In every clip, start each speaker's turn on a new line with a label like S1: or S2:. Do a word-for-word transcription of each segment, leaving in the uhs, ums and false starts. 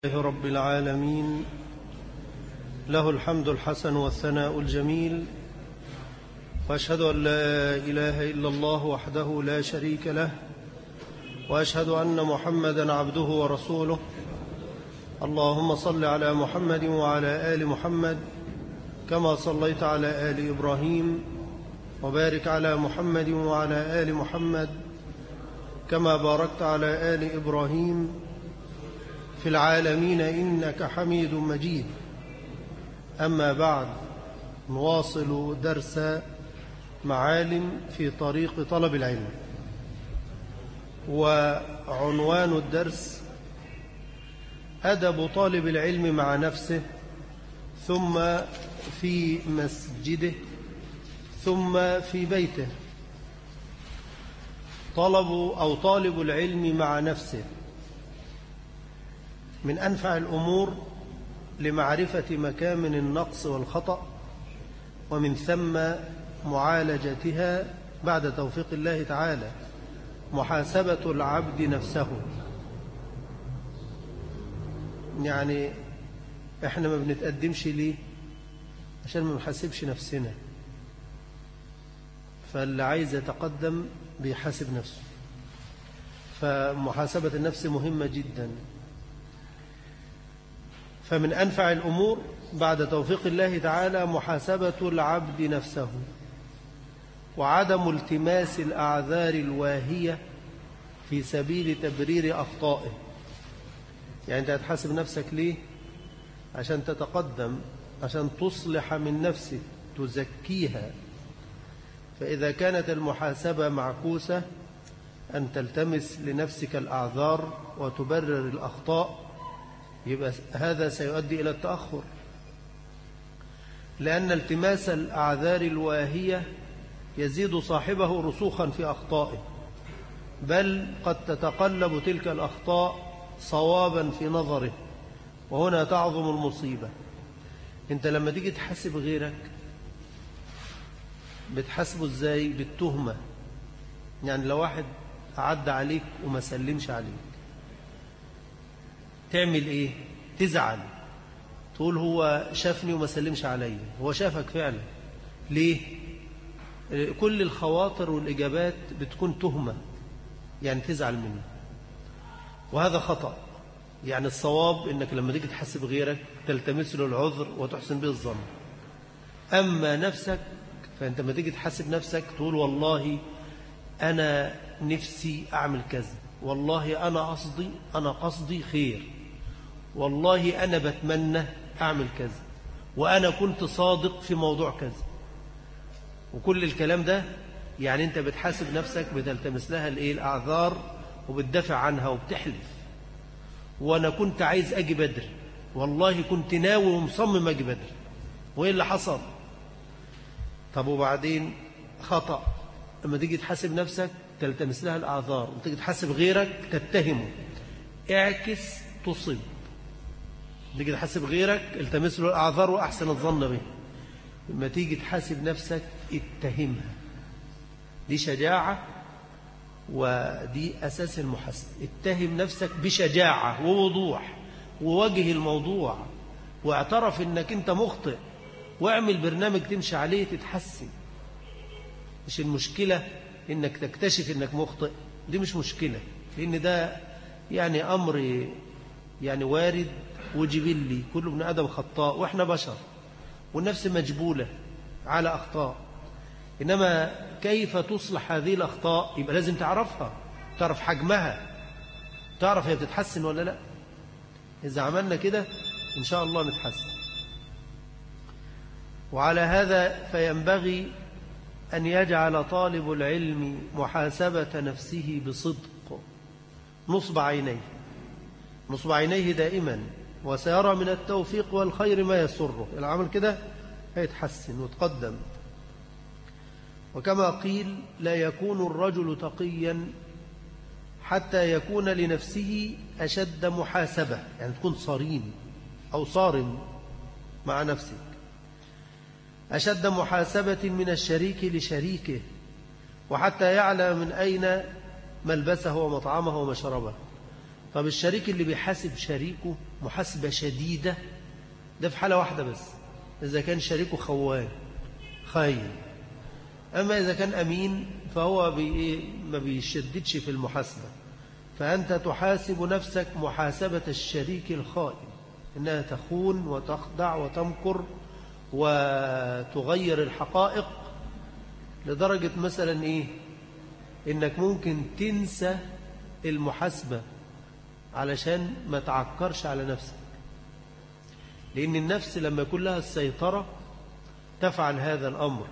S1: لله رب العالمين، له الحمد الحسن والثناء الجميل، وأشهد أن لا إله إلا الله وحده لا شريك له، وأشهد أن محمدا عبده ورسوله. اللهم صل على محمد وعلى آل محمد كما صليت على آل إبراهيم، وبارك على محمد وعلى آل محمد كما باركت على آل إبراهيم في العالمين إنك حميد مجيد. أما بعد، نواصل درس معالم في طريق طلب العلم، وعنوان الدرس أدب طالب العلم مع نفسه، ثم في مسجده، ثم في بيته. طلب أو طالب العلم مع نفسه من أنفع الأمور لمعرفة مكامن النقص والخطأ، ومن ثم معالجتها بعد توفيق الله تعالى محاسبة العبد نفسه. يعني احنا ما بنتقدمش ليه؟ عشان ما نحاسبش نفسنا. فاللي عايز يتقدم بيحاسب نفسه، فمحاسبة النفس مهمة جدا. فمن أنفع الأمور بعد توفيق الله تعالى محاسبة العبد نفسه، وعدم التماس الأعذار الواهية في سبيل تبرير أخطائه. يعني أنت هتحاسب نفسك ليه؟ عشان تتقدم، عشان تصلح من نفسك، تزكيها. فإذا كانت المحاسبة معكوسة، أن تلتمس لنفسك الأعذار وتبرر الأخطاء، يبقى هذا سيؤدي إلى التأخر، لأن التماس الأعذار الواهية يزيد صاحبه رسوخا في أخطائه، بل قد تتقلب تلك الأخطاء صوابا في نظره، وهنا تعظم المصيبة. أنت لما تيجي تحاسب غيرك بتحاسبه إزاي؟ بالتهمة. يعني لو واحد عدى عليك وما سلمش عليك، تعمل إيه؟ تزعل، تقول هو شافني وما سلمش علي. هو شافك فعلا. ليه؟ كل الخواطر والإجابات بتكون تهمة، يعني تزعل منه، وهذا خطأ. يعني الصواب إنك لما تيجي تحاسب غيرك تلتمس له العذر وتحسن به الظن. أما نفسك، فأنت لما تيجي تحاسب نفسك تقول والله أنا نفسي أعمل كذا، والله أنا قصدي أنا قصدي خير، والله أنا بتمنى أعمل كذا، وأنا كنت صادق في موضوع كذا. وكل الكلام ده يعني أنت بتحاسب نفسك، بتلتمس لها الإيه؟ الأعذار، وبتدافع عنها وبتحلف. وأنا كنت عايز أجي بدر، والله كنت ناوي ومصمم أجي بدر، وإيه اللي حصل؟ طب وبعدين خطأ. لما تيجي تحاسب نفسك تلتمس لها الأعذار، وتيجي تحاسب غيرك تتهمه. اعكس تصب. تيجي تحاسب غيرك التمس له الأعذار وأحسن الظن به. لما تيجي تحاسب نفسك اتهمها. دي شجاعة، ودي أساس المحاسبة. اتهم نفسك بشجاعة ووضوح، ووجه الموضوع، واعترف انك انت مخطئ، واعمل برنامج تمشي عليه تتحسن. مش المشكلة انك تكتشف انك مخطئ، دي مش مشكلة، لان ده يعني امر يعني وارد وجبلي. كل ابن آدم خطاء، واحنا بشر، والنفس مجبولة على أخطاء. إنما كيف تصلح هذه الأخطاء؟ يبقى لازم تعرفها، تعرف حجمها، تعرف هي بتتحسن ولا لا. إذا عملنا كده إن شاء الله نتحسن. وعلى هذا فينبغي أن يجعل طالب العلم محاسبة نفسه بصدق نصب عينيه نصب عينيه دائما، وسيرى من التوفيق والخير ما يسره. العمل كده هيتحسن وتقدم. وكما قيل: لا يكون الرجل تقيا حتى يكون لنفسه أشد محاسبة. يعني تكون صارم أو صارم مع نفسك، أشد محاسبة من الشريك لشريكه، وحتى يعلم من أين ملبسه ومطعمه ومشربه. طب الشريك اللي بيحاسب شريكه محاسبة شديدة ده في حالة واحدة بس، إذا كان شريكه خوان خاين. أما إذا كان أمين فهو بي ما بيشددش في المحاسبة. فأنت تحاسب نفسك محاسبة الشريك الخائن، إنها تخون وتخدع وتمكر وتغير الحقائق لدرجة مثلا إيه، إنك ممكن تنسى المحاسبة علشان ما تعكرش على نفسك، لأن النفس لما يكون لها السيطرة تفعل هذا الأمر،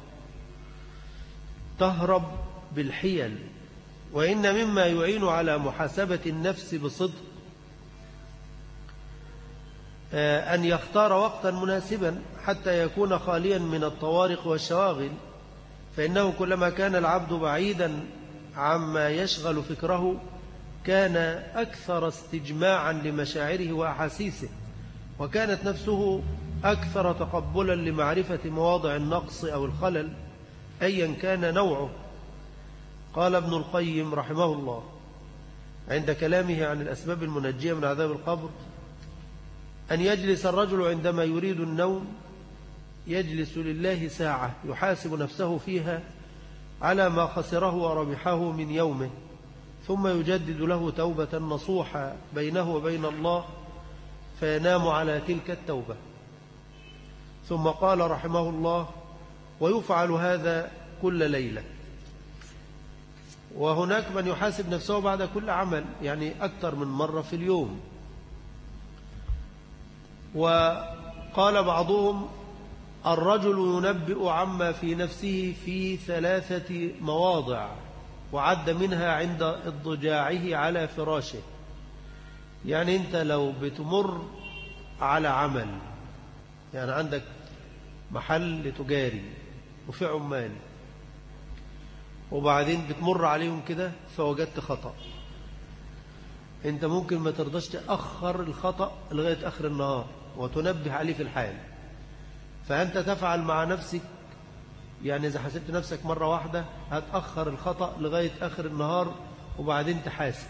S1: تهرب بالحيل. وإن مما يعين على محاسبة النفس بصدق أن يختار وقتا مناسبا حتى يكون خاليا من الطوارق والشواغل، فإنه كلما كان العبد بعيدا عما يشغل فكره كان أكثر استجماعا لمشاعره وأحاسيسه، وكانت نفسه أكثر تقبلا لمعرفة مواضع النقص أو الخلل أيا كان نوعه. قال ابن القيم رحمه الله عند كلامه عن الأسباب المنجية من عذاب القبر: أن يجلس الرجل عندما يريد النوم يجلس لله ساعة يحاسب نفسه فيها على ما خسره وربحه من يومه، ثم يجدد له توبة نصوحة بينه وبين الله فينام على تلك التوبة. ثم قال رحمه الله: ويفعل هذا كل ليلة. وهناك من يحاسب نفسه بعد كل عمل، يعني أكثر من مرة في اليوم. وقال بعضهم: الرجل ينبئ عما في نفسه في ثلاثة مواضع، وعد منها عند اضطجاعه على فراشه. يعني أنت لو بتمر على عمل، يعني عندك محل تجاري وفي عمال، وبعدين بتمر عليهم كده فوجدت خطأ، أنت ممكن ما ترضاش تأخر الخطأ لغاية آخر النهار وتنبه عليه في الحال. فأنت تفعل مع نفسك، يعني إذا حسبت نفسك مرة واحدة هتأخر الخطأ لغاية آخر النهار وبعدين تحاسب.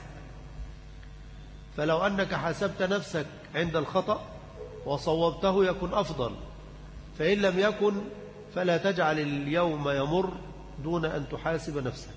S1: فلو أنك حاسبت نفسك عند الخطأ وصوبته يكون أفضل، فإن لم يكن فلا تجعل اليوم يمر دون أن تحاسب نفسك.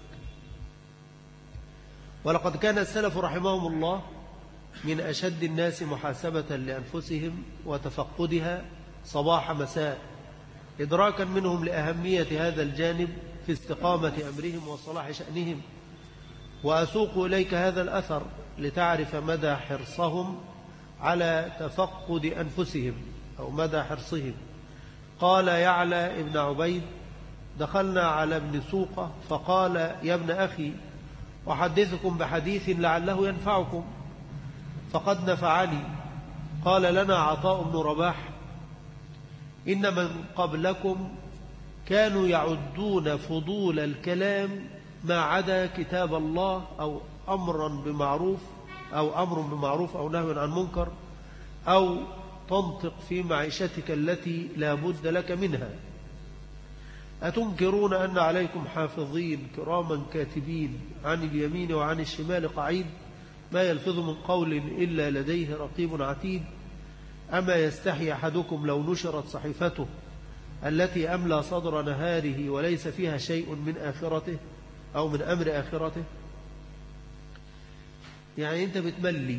S1: ولقد كان السلف رحمهم الله من أشد الناس محاسبة لأنفسهم وتفقدها صباح مساء، إدراكا منهم لأهمية هذا الجانب في استقامة أمرهم وصلاح شأنهم. وأسوق إليك هذا الأثر لتعرف مدى حرصهم على تفقد أنفسهم أو مدى حرصهم. قال يعلى ابن عبيد: دخلنا على ابن سوقة فقال: يا ابن أخي أحدثكم بحديث لعله ينفعكم. فقد نفعني. قال لنا عطاء بن رباح: إن من قبلكم كانوا يعدون فضول الكلام ما عدا كتاب الله أو أمرا بمعروف أو أمر بمعروف أو نهي عن منكر أو تنطق في معيشتك التي لا بد لك منها. أتنكرون أن عليكم حافظين كراما كاتبين عن اليمين وعن الشمال قعيد ما يلفظ من قول إلا لديه رقيب عتيد؟ أما يستحي أحدكم لو نشرت صحيفته التي أملى صدر نهاره وليس فيها شيء من آخرته أو من أمر آخرته؟ يعني أنت بتملي،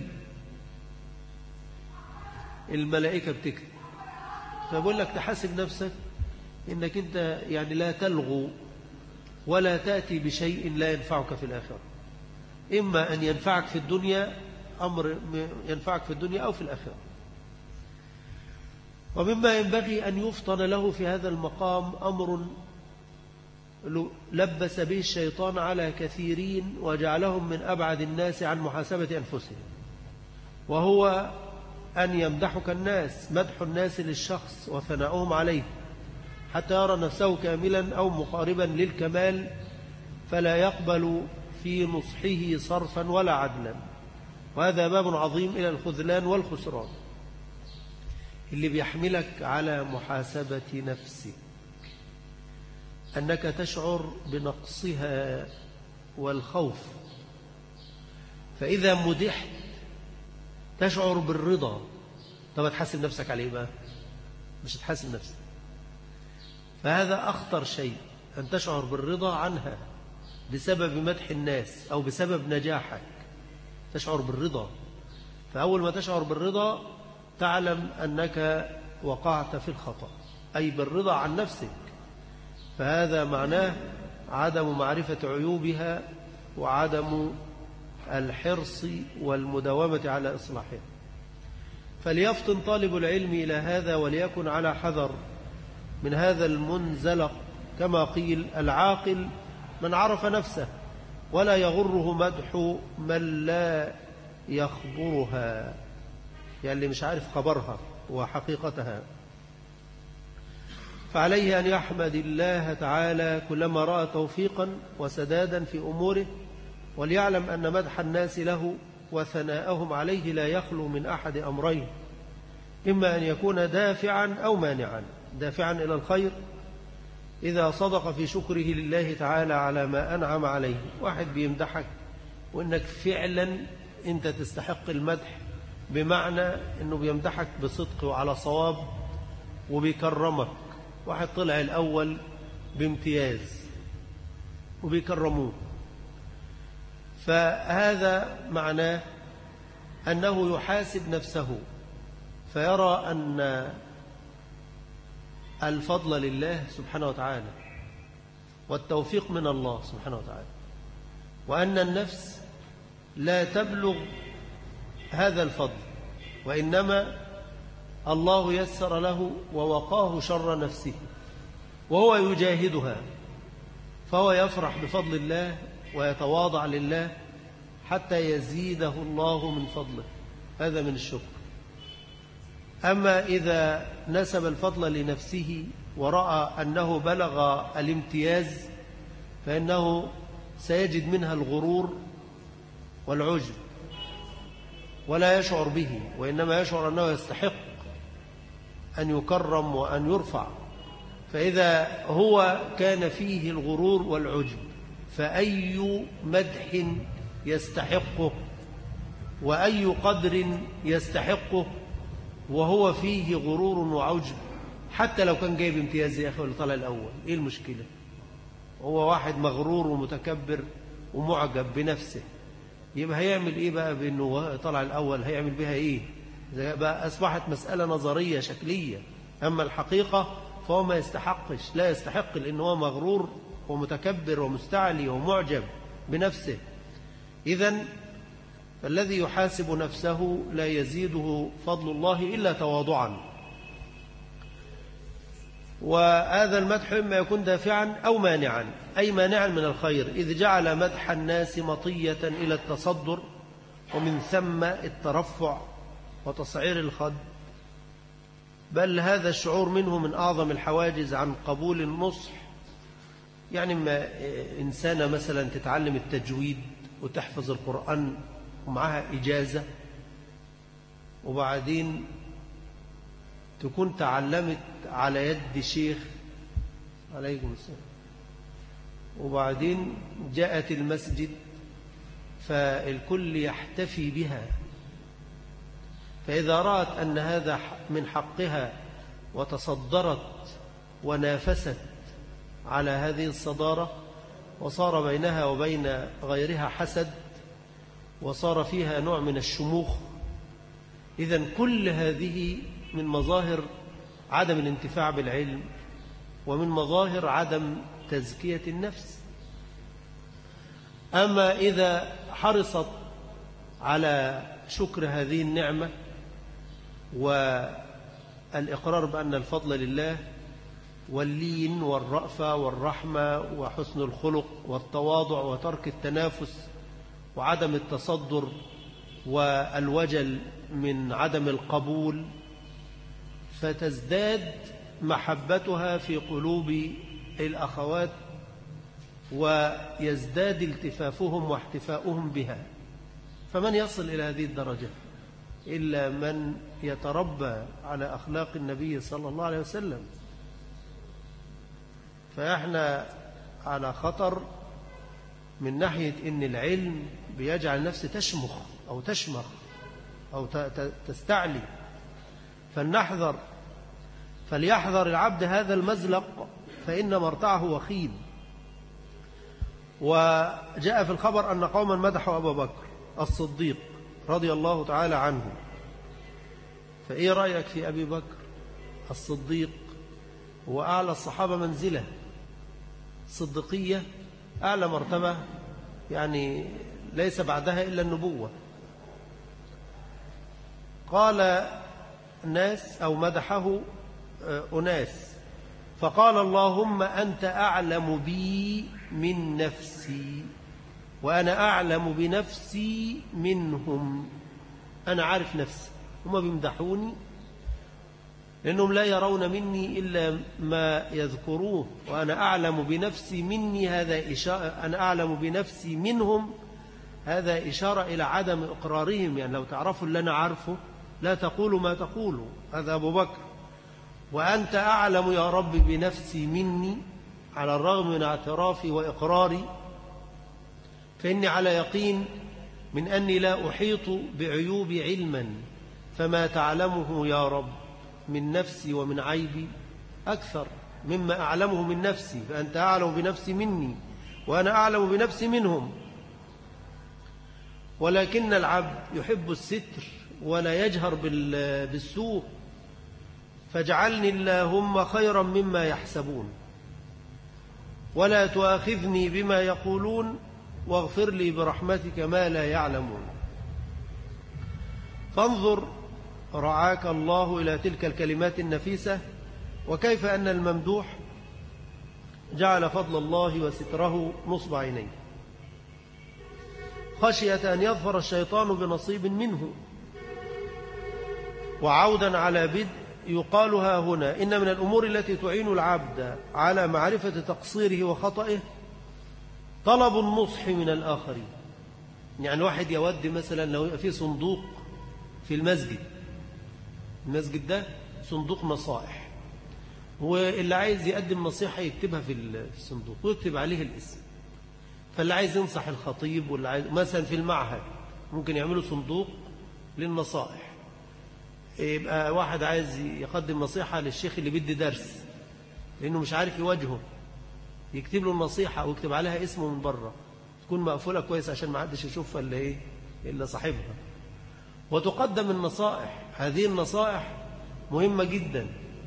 S1: الملائكة بتكتب. فبقول لك تحاسب نفسك إنك أنت يعني لا تلغو ولا تأتي بشيء لا ينفعك في الآخرة. إما أن ينفعك في الدنيا، أمر ينفعك في الدنيا أو في الآخرة. ومما ينبغي أن يفطن له في هذا المقام أمر لبس به الشيطان على كثيرين وجعلهم من أبعد الناس عن محاسبة أنفسهم، وهو أن يمدحك الناس، مدح الناس للشخص وثناؤهم عليه حتى يرى نفسه كاملا أو مقاربا للكمال، فلا يقبل في نصحه صرفا ولا عدلا. وهذا باب عظيم إلى الخذلان والخسران اللي بيحملك على محاسبة نفسك، أنك تشعر بنقصها والخوف. فإذا مدحت تشعر بالرضا. طب تحاسب نفسك عليه بقى؟ مش تحاسب نفسك. فهذا أخطر شيء، أن تشعر بالرضا عنها بسبب مدح الناس أو بسبب نجاحك، تشعر بالرضا. فأول ما تشعر بالرضا تعلم أنك وقعت في الخطأ، أي بالرضا عن نفسك. فهذا معناه عدم معرفة عيوبها وعدم الحرص والمداومة على إصلاحها. فليفطن طالب العلم إلى هذا وليكن على حذر من هذا المنزلق. كما قيل: العاقل من عرف نفسه ولا يغره مدح من لا يخبرها، يعني اللي مش عارف خبرها وحقيقتها. فعليه أن يحمد الله تعالى كلما رأى توفيقا وسدادا في أموره، وليعلم أن مدح الناس له وثناءهم عليه لا يخلو من أحد أمرين: إما أن يكون دافعا أو مانعا. دافعا إلى الخير إذا صدق في شكره لله تعالى على ما أنعم عليه. واحد بيمدحك وإنك فعلا أنت تستحق المدح، بمعنى أنه بيمدحك بصدق وعلى صواب وبيكرمك. واحد طلع الأول بامتياز وبيكرموه، فهذا معناه أنه يحاسب نفسه فيرى أن الفضل لله سبحانه وتعالى والتوفيق من الله سبحانه وتعالى، وأن النفس لا تبلغ هذا الفضل، وإنما الله يسر له ووقاه شر نفسه وهو يجاهدها، فهو يفرح بفضل الله ويتواضع لله حتى يزيده الله من فضله. هذا من الشكر. أما إذا نسب الفضل لنفسه ورأى أنه بلغ الامتياز فإنه سيجد منها الغرور والعجب ولا يشعر به، وإنما يشعر أنه يستحق أن يكرم وأن يرفع. فإذا هو كان فيه الغرور والعجب فأي مدح يستحقه وأي قدر يستحقه وهو فيه غرور وعجب؟ حتى لو كان جايب امتياز يا أخي ولا طلع الأول، إيه المشكلة؟ هو واحد مغرور ومتكبر ومعجب بنفسه، يبقى هيعمل إيه بقى بأنه طلع الأول؟ هيعمل بها إيه؟ بقى أصبحت مسألة نظرية شكلية. أما الحقيقة فهو ما يستحقش، لا يستحق، لأنه هو مغرور ومتكبر ومستعلي ومعجب بنفسه. إذن فالذي يحاسب نفسه لا يزيده فضل الله إلا تواضعا. وهذا المدح إما يكون دافعا أو مانعا، أي مانعا من الخير، إذ جعل مدح الناس مطية إلى التصدر ومن ثم الترفع وتصعير الخد. بل هذا الشعور منه من أعظم الحواجز عن قبول النصح. يعني ما إنسانة مثلا تتعلم التجويد وتحفظ القرآن ومعها إجازة، وبعدين تكون تعلمت على يد شيخ عليكم السلام، وبعدين جاءت المسجد فالكل يحتفي بها، فإذا رأت أن هذا من حقها وتصدرت ونافست على هذه الصدارة وصار بينها وبين غيرها حسد وصار فيها نوع من الشموخ، إذن كل هذه من مظاهر عدم الانتفاع بالعلم ومن مظاهر عدم تزكية النفس. أما إذا حرصت على شكر هذه النعمة والإقرار بأن الفضل لله واللين والرأفة والرحمة وحسن الخلق والتواضع وترك التنافس وعدم التصدر والوجل من عدم القبول، فتزداد محبتها في قلوب الأخوات ويزداد التفافهم واحتفاؤهم بها. فمن يصل إلى هذه الدرجة إلا من يتربى على أخلاق النبي صلى الله عليه وسلم. فإحنا على خطر من ناحية إن العلم بيجعل النفس تشمخ أو تشمخ أو تستعلي. فلنحذر فليحذر العبد هذا المزلق، فإن مرتعه وخيم. وجاء في الخبر أن قوما مدحوا أبا بكر الصديق رضي الله تعالى عنه. فإيه رأيك في أبي بكر الصديق؟ هو أعلى الصحابة منزلة، الصديقية أعلى مرتبة، يعني ليس بعدها إلا النبوة. قال الناس أو مدحه أناس فقال اللهم أنت أعلم بي من نفسي وأنا أعلم بنفسي منهم. أنا عارف نفسي، هم بيمدحوني لأنهم لا يرون مني إلا ما يذكروه، وأنا أعلم بنفسي مني هذا إشارة، أنا أعلم بنفسي منهم هذا إشارة إلى عدم إقرارهم. يعني لو تعرفوا اللي أنا عارفه لا تقولوا ما تقولوا. هذا أبو بكر. وأنت أعلم يا رب بنفسي مني على الرغم من اعترافي وإقراري، فإني على يقين من أني لا أحيط بعيوب علما، فما تعلمه يا رب من نفسي ومن عيبي أكثر مما أعلمه من نفسي، فأنت أعلم بنفسي مني وأنا أعلم بنفسي منهم. ولكن العبد يحب الستر ولا يجهر بالسوء، فاجعلني اللهم خيرا مما يحسبون، ولا تؤاخذني بما يقولون، واغفر لي برحمتك ما لا يعلمون. فانظر رعاك الله إلى تلك الكلمات النفيسة، وكيف أن الممدوح جعل فضل الله وستره نصب عينيه، خشية أن يظفر الشيطان بنصيب منه. وعودا على بدء يقالها هنا إن من الأمور التي تعين العبد على معرفة تقصيره وخطئه طلب النصح من الآخرين. يعني واحد يود مثلا لو يبقى فيه صندوق في المسجد، المسجد ده صندوق نصائح، واللي عايز يقدم نصيحة يكتبها في الصندوق ويكتب عليه الاسم. فاللي عايز ينصح الخطيب، واللي عايز مثلا في المعهد ممكن يعملوا صندوق للنصائح، يبقى واحد عايز يقدم نصيحة للشيخ اللي بيدي درس لأنه مش عارف يواجهه، يكتب له النصيحة ويكتب عليها اسمه من بره، تكون مقفولة كويس عشان ما حدش يشوفها إلا إيه إلا صاحبها. وتقدم النصائح، هذه النصائح مهمة جدا.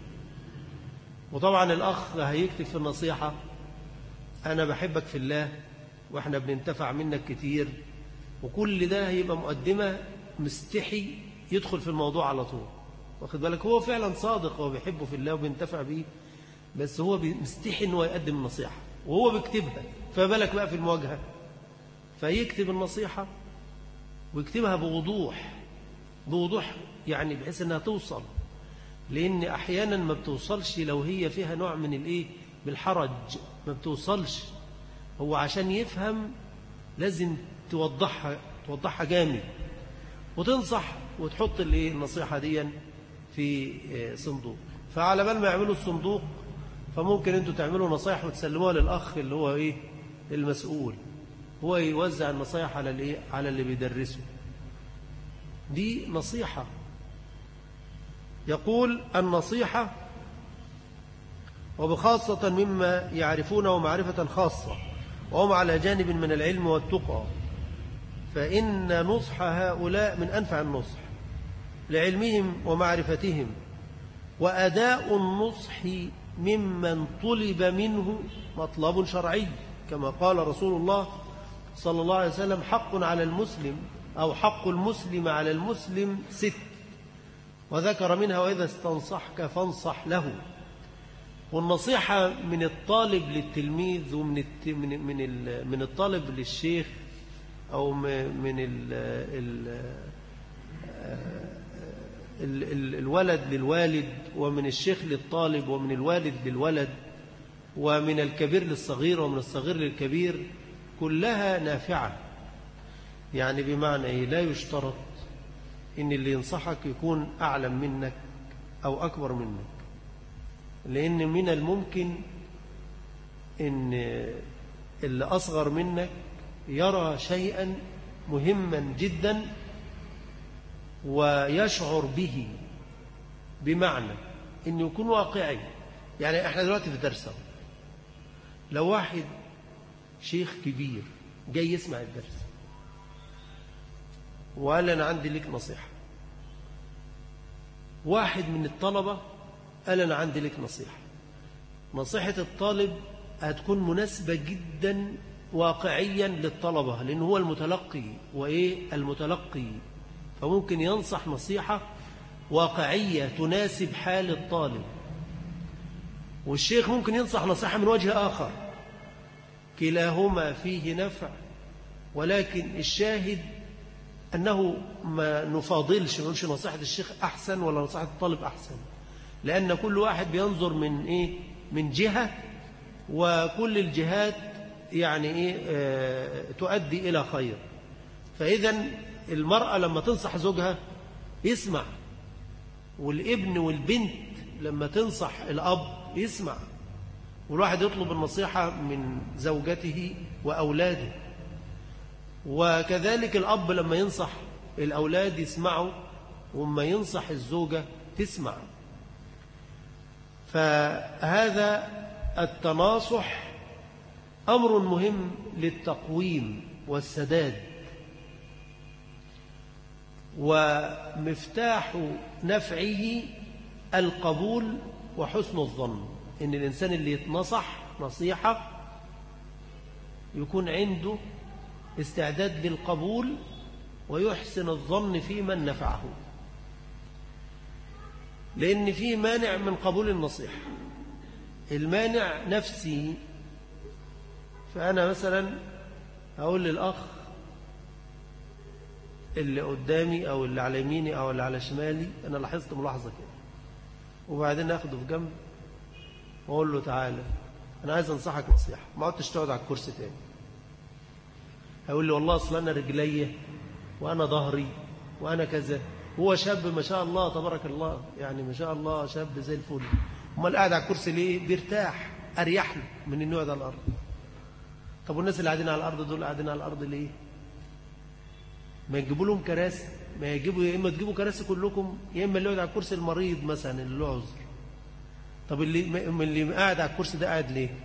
S1: وطبعا الأخ هيكتب في النصيحة أنا بحبك في الله وإحنا بننتفع منك كتير، وكل ده هيبقى مقدمة، مستحي يدخل في الموضوع على طول، واخد بالك؟ هو فعلا صادق وبيحبه في الله وبينتفع بيه، بس هو مستحي إنه يقدم النصيحة وهو بيكتبها، فبالك بقى في المواجهة. فيكتب النصيحة ويكتبها بوضوح بوضوح يعني بحيث أنها توصل، لأن أحيانا ما بتوصلش لو هي فيها نوع من الإيه بالحرج، ما بتوصلش. هو عشان يفهم لازم توضحها توضحها جامد، وتنصح وتحط الإيه النصيحة دي في صندوق. فعلى بال ما يعملوا الصندوق فممكن أنتوا تعملوا نصايح وتسلموها للأخ اللي هو إيه المسؤول، هو يوزع النصايح على الإيه على اللي بيدرسه. دي نصيحة. يقول النصيحة وبخاصة مما يعرفونه معرفة خاصة وهم على جانب من العلم والتقى، فإن نصح هؤلاء من أنفع النصح لعلمهم ومعرفتهم، وأداء النصح ممن طلب منه مطلب شرعي، كما قال رسول الله صلى الله عليه وسلم حق على المسلم أو حق المسلم على المسلم ست، وذكر منها وإذا استنصحك فانصح له. والنصيحة من الطالب للتلميذ ومن من من من الطالب للشيخ أو من ال ال ال ال الولد للوالد، ومن الشيخ للطالب، ومن الوالد للولد، ومن الكبير للصغير، ومن الصغير للكبير، كلها نافعة. يعني بمعنى إيه؟ لا يشترط إن اللي ينصحك يكون أعلم منك أو أكبر منك، لأن من الممكن إن اللي أصغر منك يرى شيئا مهما جدا ويشعر به، بمعنى أنه يكون واقعي. يعني احنا دلوقتي في درس، لو واحد شيخ كبير جاي يسمع الدرس وقال أنا عندي لك نصيحة، واحد من الطلبة قال أنا عندي لك نصيحة، نصيحة الطالب هتكون مناسبة جدا واقعيا للطلبة، لأنه هو المتلقي وإيه المتلقي، فممكن ينصح نصيحة واقعية تناسب حال الطالب. والشيخ ممكن ينصح نصيحة من وجه آخر، كلاهما فيه نفع، ولكن الشاهد أنه ما نفاضلش، ما نقولش نصيحة الشيخ أحسن ولا نصيحة الطالب أحسن، لأن كل واحد بينظر من إيه من جهة، وكل الجهات يعني إيه آه تؤدي إلى خير. فإذا المرأة لما تنصح زوجها يسمع، والابن والبنت لما تنصح الأب يسمع، والواحد يطلب النصيحة من زوجته وأولاده، وكذلك الأب لما ينصح الأولاد يسمعوا، وما ينصح الزوجة تسمع. فهذا التناصح أمر مهم للتقويم والسداد، ومفتاح نفعه القبول وحسن الظن، إن الإنسان اللي يتنصح نصيحة يكون عنده استعداد للقبول ويحسن الظن في من نفعه، لأن في مانع من قبول النصيحة، المانع نفسي. فأنا مثلا أقول للأخ اللي قدامي أو اللي على يميني أو اللي على شمالي، أنا لاحظت ملاحظة كده، وبعدين أخده في جنب وأقول له تعالى أنا عايز أنصحك نصيحة، ما عدتش تقعد على الكرسي تاني. هيقول لي والله أصلا أنا رجلي وأنا ظهري وأنا كذا. هو شاب ما شاء الله تبارك الله، يعني ما شاء الله شاب زي الفل، امال قاعد على الكرسي ليه؟ بيرتاح، أريح له من إنه يقعد على الأرض. طب والناس اللي قاعدين على الأرض دول قاعدين على الأرض ليه؟ ما يجيبوا لهم كراسي، ما يجيبوا، يا إما تجيبوا كراسي كلكم، يا إما اللي يقعد على الكرسي المريض مثلا اللي له عذر. طب اللي اللي قاعد على الكرسي ده قاعد ليه؟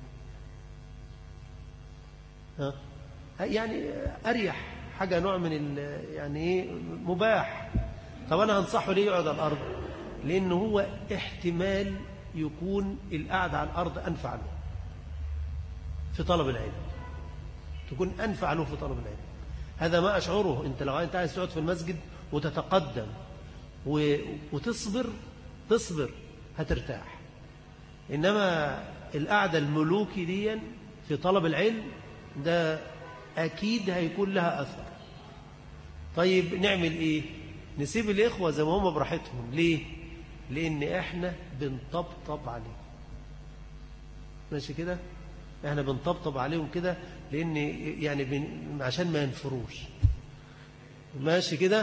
S1: ها؟ يعني أريح، حاجة نوع من يعني إيه مباح. طب أنا هنصحه ليه يقعد على الأرض؟ لأنه هو احتمال يكون القعدة على الأرض أنفع له في طلب العلم، تكون أنفع له في طلب العلم. هذا ما أشعره. أنت لو أنت عايز تقعد في المسجد وتتقدم وتصبر تصبر هترتاح، إنما القعدة الملوكي دي في طلب العلم ده أكيد هيكون لها أثر. طيب نعمل إيه؟ نسيب الإخوة زي ما هم براحتهم. ليه؟ لأن إحنا بنطبطب عليهم، ماشي كده؟ إحنا بنطبطب عليهم كده، لأن يعني بن... عشان ما ينفروش، ماشي كده؟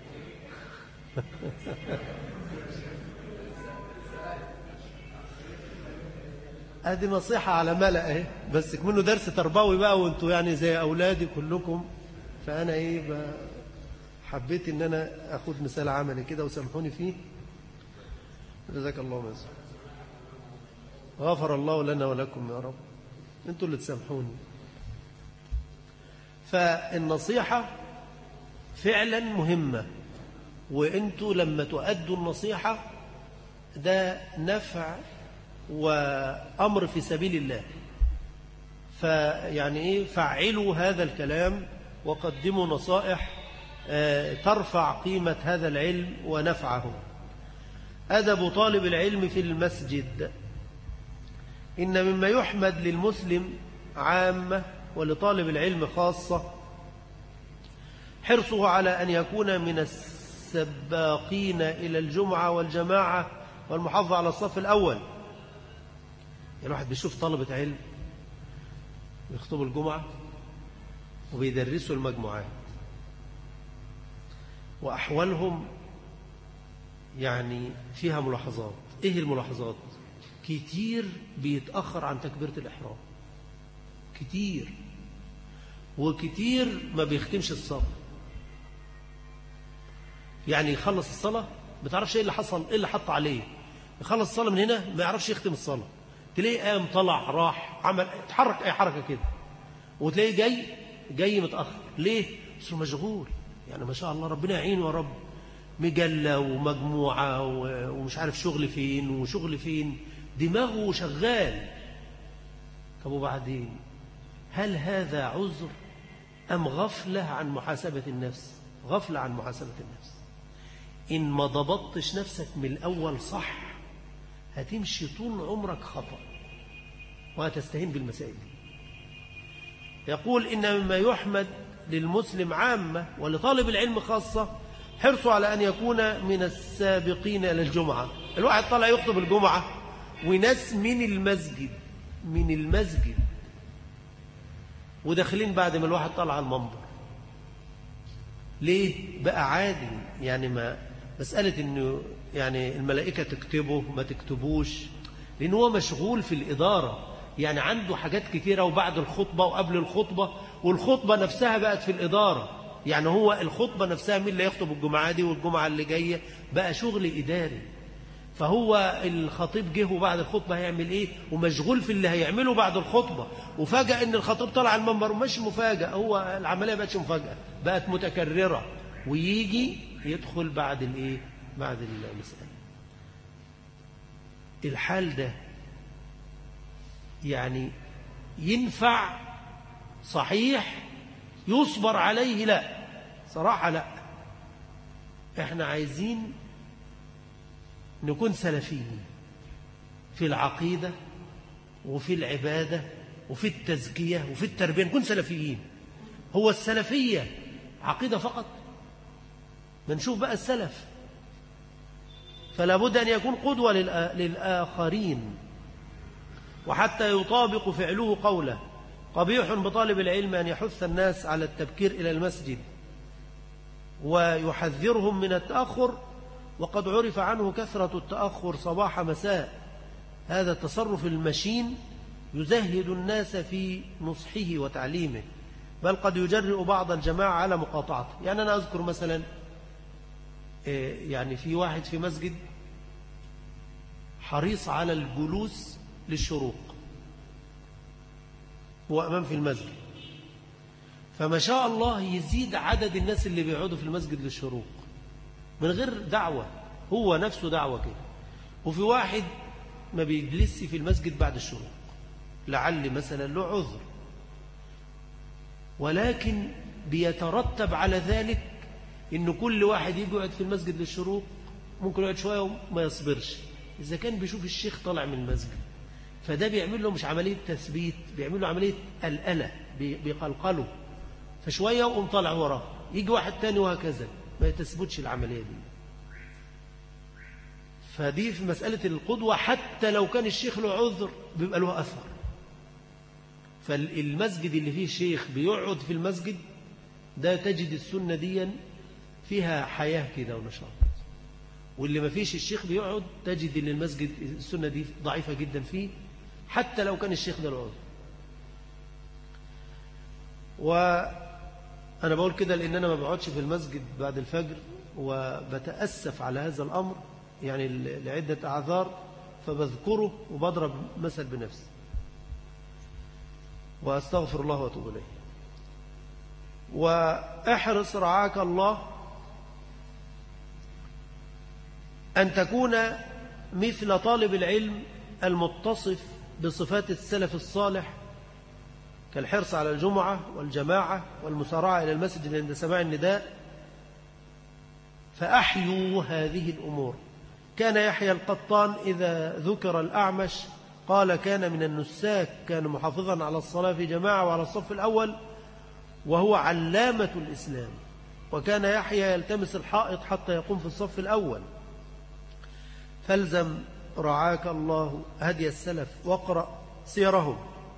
S1: ادي نصيحة على ملأ اهي، بس منه درس تربوي بقى، وانتوا يعني زي أولادي كلكم، فأنا إيه حبيت إن أنا أخذ مثال عملي كده وسامحوني فيه. جزاك الله خيرا، غفر الله لنا ولكم يا رب، انتوا اللي تسامحوني. فالنصيحة فعلا مهمة، وانتوا لما تؤدوا النصيحة ده نفع وأمر في سبيل الله. فيعني إيه فعلوا هذا الكلام وقدموا نصائح ترفع قيمة هذا العلم ونفعه. أدب طالب العلم في المسجد. إن مما يحمد للمسلم عامة ولطالب العلم خاصة حرصه على أن يكون من السباقين إلى الجمعة والجماعة والمحافظة على الصف الأول. الواحد بيشوف طلبة علم بيخطبوا الجمعة وبيدرسوا المجموعات، وأحوالهم يعني فيها ملاحظات. إيه الملاحظات؟ كتير بيتأخر عن تكبيرة الإحرام، كتير، وكتير ما بيختمش الصلاة. يعني يخلص الصلاة ما تعرفش إيه اللي حصل، إيه اللي حط عليه. يخلص الصلاة من هنا ما يعرفش يختم الصلاة، تلاقيه قام طلع راح عمل اتحرك أي حركة كده، وتلاقيه جاي جاي متأخر. ليه؟ بس مشغول. يعني ما شاء الله ربنا يعينه يا رب، مجلة ومجموعة ومش عارف شغل فين وشغل فين، دماغه شغال. طب وبعدين هل هذا عذر أم غفلة عن محاسبة النفس؟ غفلة عن محاسبة النفس. إن ما ضبطتش نفسك من الأول صح هتمشي طول عمرك خطأ وهتستهين بالمسائل دي. يقول إن مما يحمد للمسلم عامة ولطالب العلم خاصة حرصه على أن يكون من السابقين إلى الجمعة. الواحد طلع يخطب الجمعة وناس من المسجد من المسجد وداخلين بعد ما الواحد طلع على المنبر. ليه؟ بقى عادي. يعني ما مسألة إنه يعني الملائكة تكتبه ما تكتبوش، لأنه هو مشغول في الإدارة، يعني عنده حاجات كتيرة، وبعد الخطبة وقبل الخطبة، والخطبة نفسها بقت في الإدارة. يعني هو الخطبة نفسها مين اللي يخطب الجمعة دي والجمعة اللي جاية، بقى شغل إداري. فهو الخطيب جه وبعد الخطبة هيعمل إيه، ومشغول في اللي هيعمله بعد الخطبة، وفجأة إن الخطيب طلع المنبر، ومش مفاجأة، هو العملية بقتش مفاجأة، بقت متكررة، ويجي يدخل بعد الإيه، بعد المسألة. الحال ده يعني ينفع صحيح، يصبر عليه لا، صراحة لا. احنا عايزين نكون سلفيين في العقيدة وفي العبادة وفي التزكية وفي التربية، نكون سلفيين. هو السلفية عقيدة فقط؟ بنشوف بقى السلف، فلا بد أن يكون قدوة للآخرين، وحتى يطابق فعله قوله. قبيح بطالب العلم أن يحث الناس على التبكير إلى المسجد ويحذرهم من التأخر، وقد عرف عنه كثرة التأخر صباح مساء. هذا التصرف المشين يزهد الناس في نصحه وتعليمه، بل قد يجرئ بعض الجماعة على مقاطعته. يعني أنا أذكر مثلا يعني في واحد في مسجد حريص على الجلوس للشروق، هو أمام في المسجد، فما شاء الله يزيد عدد الناس اللي بيقعدوا في المسجد للشروق من غير دعوة، هو نفسه دعوة كده. وفي واحد ما بيجلسش في المسجد بعد الشروق، لعل مثلا له عذر، ولكن بيترتب على ذلك إن كل واحد يقعد في المسجد للشروق ممكن يقعد شوية وما يصبرش. إذا كان بيشوف الشيخ طالع من المسجد، فده بيعمل له مش عملية تثبيت، بيعمل له عملية قلقلة، بيقلقله، فشوية وقوم طالع وراه، يجي واحد تاني وهكذا، ما يتثبتش العملية دي. فدي في مسألة القدوة، حتى لو كان الشيخ له عذر بيبقى له أثر. فالمسجد اللي فيه شيخ بيقعد في المسجد ده تجد السنة دي فيها حياة كده ونشاط، واللي ما فيش الشيخ بيقعد تجد ان المسجد السنة دي ضعيفة جدا فيه، حتى لو كان الشيخ ده له عذر. وأنا بقول كده لأن أنا ما بقعدش في المسجد بعد الفجر، وبتأسف على هذا الأمر يعني لعدة أعذار، فبذكره وبضرب مثل بنفسي وأستغفر الله وأتوب إليه. وأحرص رعاك الله أن تكون مثل طالب العلم المتصف بصفات السلف الصالح، كالحرص على الجمعة والجماعة والمسارعة إلى المسجد عند سماع النداء، فأحيوا هذه الأمور. كان يحيى القطان إذا ذكر الأعمش قال كان من النساك، كان محافظا على الصلاة في جماعة وعلى الصف الأول، وهو علامة الإسلام. وكان يحيى يلتمس الحائط حتى يقوم في الصف الأول. فالزم رعاك الله هدي السلف واقرأ سيرهم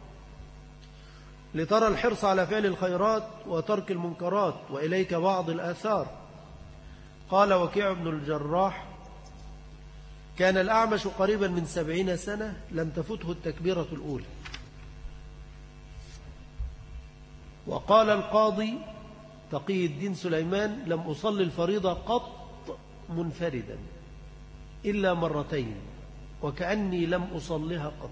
S1: لترى الحرص على فعل الخيرات وترك المنكرات. وإليك بعض الآثار. قال وكيع بن الجراح كان الأعمش قريبا من سبعين سنة لم تفته التكبيرة الأولى. وقال القاضي تقي الدين سليمان لم أصلي الفريضة قط منفردا إلا مرتين وكأني لم أصلها قط.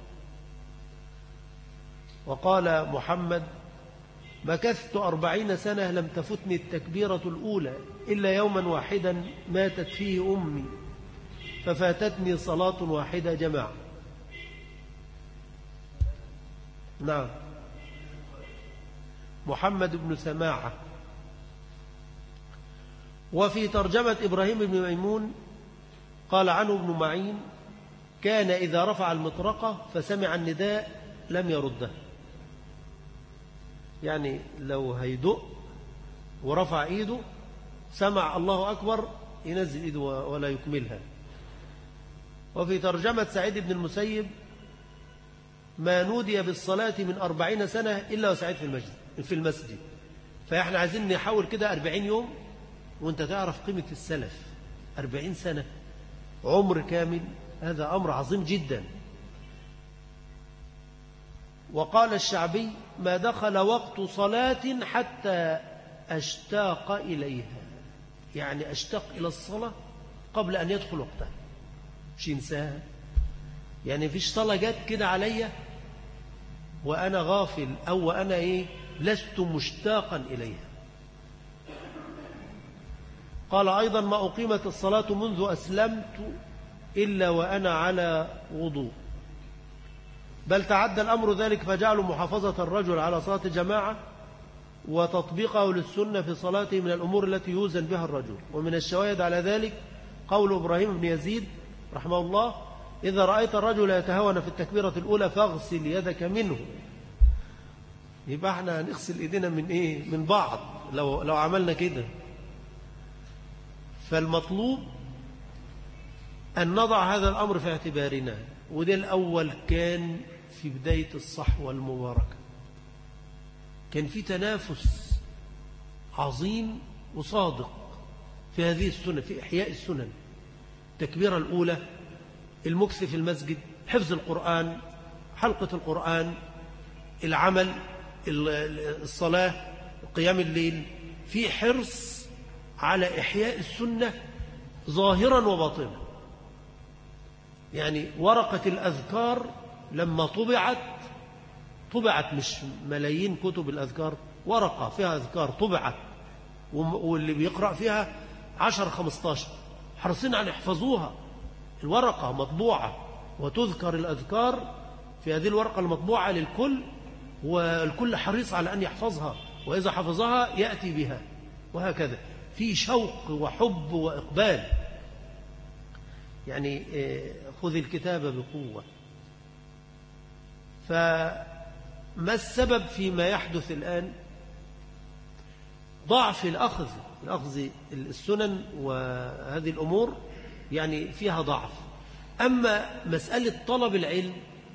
S1: وقال محمد: مكثت أربعين سنة لم تفتني التكبيرة الأولى إلا يوما واحدا ماتت فيه أمي ففاتتني صلاة واحدة جماعة. نعم، محمد بن سماعة. وفي ترجمة إبراهيم بن ميمون قال عنه ابن معين: كان إذا رفع المطرقة فسمع النداء لم يرده. يعني لو هيدق ورفع إيده سمع الله أكبر ينزل إيده ولا يكملها. وفي ترجمة سعيد بن المسيب: ما نودي بالصلاة من أربعين سنة إلا وسعيد في المسجد في المسجد. فإحنا عايزين نحاول كده أربعين يوم وانت تعرف قيمة السلف. أربعين سنة عمر كامل، هذا أمر عظيم جدا. وقال الشعبي: ما دخل وقت صلاة حتى أشتاق إليها، يعني أشتاق إلى الصلاة قبل أن يدخل وقتها، مش ينساها. يعني فيش صلاة جت كده عليا وأنا غافل أو وأنا إيه لست مشتاقا إليها. قال أيضا: ما أقيمت الصلاة منذ أسلمت إلا وأنا على وضوء، بل تعدى الأمر ذلك فجعلوا محافظة الرجل على صلاة الجماعة وتطبيقه للسنة في صلاته من الأمور التي يوزن بها الرجل. ومن الشواهد على ذلك قول إبراهيم بن يزيد رحمه الله: إذا رأيت الرجل يتهاون في التكبيرة الأولى فاغسل يدك منه. يبقى احنا هنغسل ايدينا من ايه؟ من بعض لو لو عملنا كده. فالمطلوب أن نضع هذا الأمر في اعتبارنا. وده الأول كان في بداية الصحوة المباركة، كان في تنافس عظيم وصادق في هذه السنة، في إحياء السنن. التكبيرة الأولى، المكث في المسجد، حفظ القرآن، حلقة القرآن، العمل، الصلاة، قيام الليل، في حرص على إحياء السنة ظاهرا وباطنا. يعني ورقة الأذكار لما طبعت طبعت مش ملايين كتب الأذكار، ورقة فيها أذكار طبعت، واللي بيقرأ فيها عشر خمستاشر حرصين أن يحفظوها. الورقة مطبوعة وتذكر الأذكار في هذه الورقة المطبوعة للكل، والكل حريص على أن يحفظها، وإذا حفظها يأتي بها، وهكذا في شوق وحب وإقبال. يعني خذ الكتاب بقوة. فما السبب فيما يحدث الآن؟ ضعف الأخذ الأخذ السنن وهذه الأمور يعني فيها ضعف. أما مسألة طلب العلم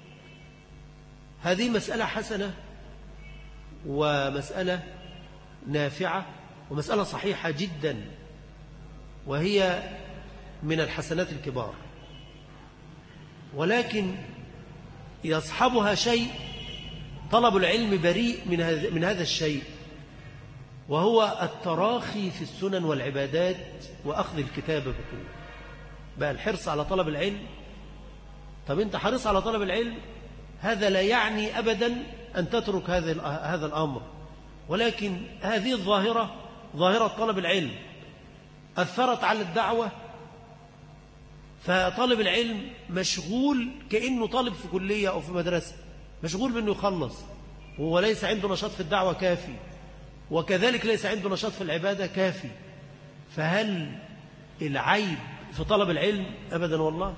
S1: هذه مسألة حسنة ومسألة نافعة ومسألة صحيحة جدا، وهي من الحسنات الكبار، ولكن يصحبها شيء طلب العلم بريء من هذا من هذا الشيء، وهو التراخي في السنن والعبادات وأخذ الكتاب بقوة. بقى الحرص على طلب العلم. طب أنت حريص على طلب العلم، هذا لا يعني أبدا أن تترك هذا هذا الأمر، ولكن هذه الظاهرة ظاهرة طلب العلم أثرت على الدعوة، فطالب العلم مشغول كأنه طالب في كلية أو في مدرسة، مشغول بأنه يخلص، وهو ليس عنده نشاط في الدعوة كافي، وكذلك ليس عنده نشاط في العبادة كافي. فهل العيب في طلب العلم؟ أبدا والله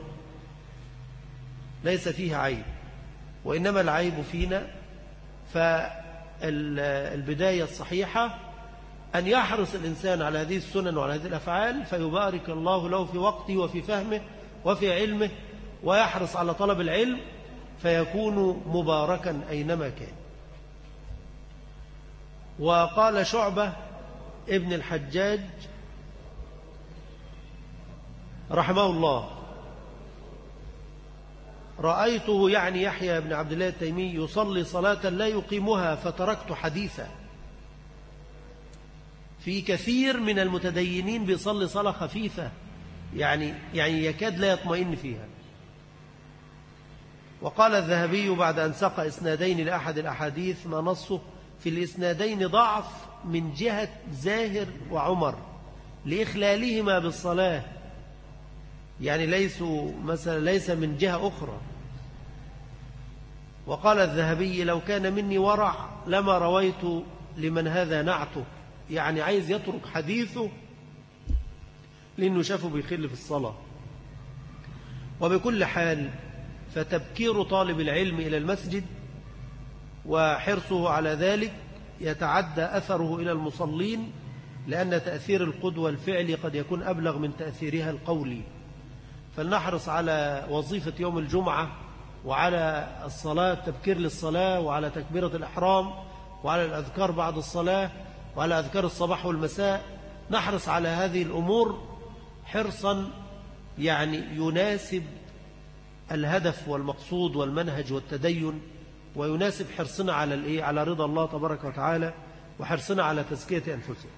S1: ليس فيه عيب، وإنما العيب فينا. فالبداية الصحيحة أن يحرص الإنسان على هذه السنن وعلى هذه الأفعال، فيبارك الله له في وقته وفي فهمه وفي علمه، ويحرص على طلب العلم فيكون مباركا أينما كان. وقال شعبة ابن الحجاج رحمه الله: رأيته يعني يحيى بن عبد الله التيمي يصلي صلاة لا يقيمها فتركت حديثا. في كثير من المتدينين بيصلي صلاة خفيفة يعني يعني يكاد لا يطمئن فيها. وقال الذهبي بعد أن ساق إسنادين لأحد الأحاديث ما نصه في الإسنادين ضعف من جهة زاهر وعمر لإخلالهما بالصلاة، يعني ليسوا مثلا ليس من جهة أخرى. وقال الذهبي لو كان مني ورع لما رويت لمن هذا نعته، يعني عايز يترك حديثه لأنه شافه بيخل في الصلاة. وبكل حال فتبكير طالب العلم إلى المسجد وحرصه على ذلك يتعدى أثره إلى المصلين، لأن تأثير القدوة الفعلي قد يكون أبلغ من تأثيرها القولي. فلنحرص على وظيفة يوم الجمعة وعلى الصلاة، تبكير للصلاة، وعلى تكبيرة الإحرام، وعلى الأذكار بعد الصلاة، وعلى أذكار الصباح والمساء. نحرص على هذه الأمور حرصا يعني يناسب الهدف والمقصود والمنهج والتدين، ويناسب حرصنا على الإيه؟ على رضا الله تبارك وتعالى، وحرصنا على تزكية أنفسنا.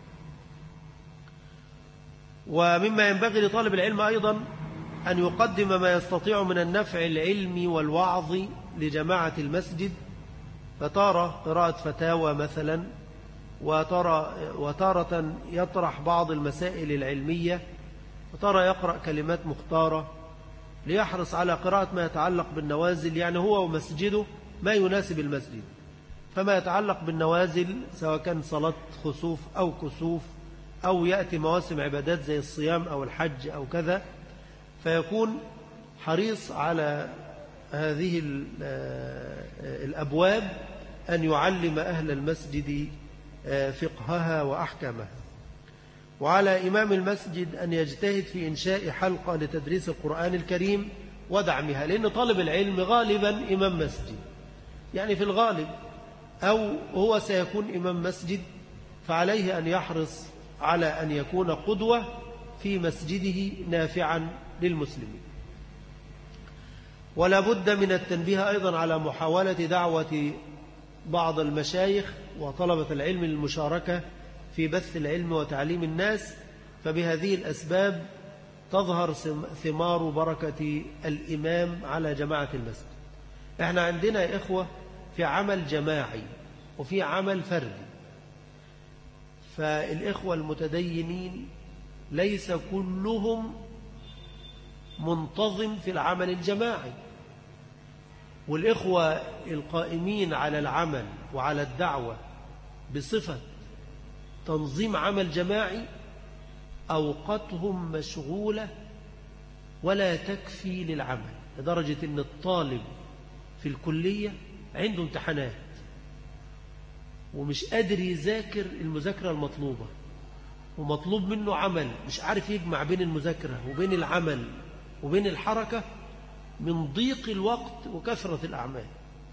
S1: ومما ينبغي لطالب العلم أيضا أن يقدم ما يستطيع من النفع العلمي والوعظ لجماعة المسجد، فتارة قراءة فتاوى مثلا، وتارة, وتارة يطرح بعض المسائل العلمية، وتارة يقرأ كلمات مختارة، ليحرص على قراءة ما يتعلق بالنوازل، يعني هو ومسجده ما يناسب المسجد. فما يتعلق بالنوازل سواء كان صلاة خسوف أو كسوف، أو يأتي مواسم عبادات زي الصيام أو الحج أو كذا، فيكون حريص على هذه الأبواب أن يعلم أهل المسجد فقهها وأحكامها. وعلى إمام المسجد أن يجتهد في إنشاء حلقة لتدريس القرآن الكريم ودعمها، لأن طالب العلم غالبا إمام مسجد، يعني في الغالب، أو هو سيكون إمام مسجد، فعليه أن يحرص على أن يكون قدوة في مسجده نافعا للمسلمين. ولا بد من التنبيه أيضا على محاولة دعوة بعض المشايخ وطلبة العلم للمشاركة في بث العلم وتعليم الناس، فبهذه الأسباب تظهر ثمار بركة الإمام على جماعة المسجد. احنا عندنا يا إخوة في عمل جماعي وفي عمل فردي، فالإخوة المتدينين ليس كلهم منتظم في العمل الجماعي، والإخوة القائمين على العمل وعلى الدعوة بصفة تنظيم عمل جماعي أوقاتهم مشغولة ولا تكفي للعمل، لدرجة أن الطالب في الكلية عنده امتحانات ومش قادر يذاكر المذاكرة المطلوبة، ومطلوب منه عمل، مش عارف يجمع بين المذاكرة وبين العمل وبين الحركة من ضيق الوقت وكثرة الأعمال.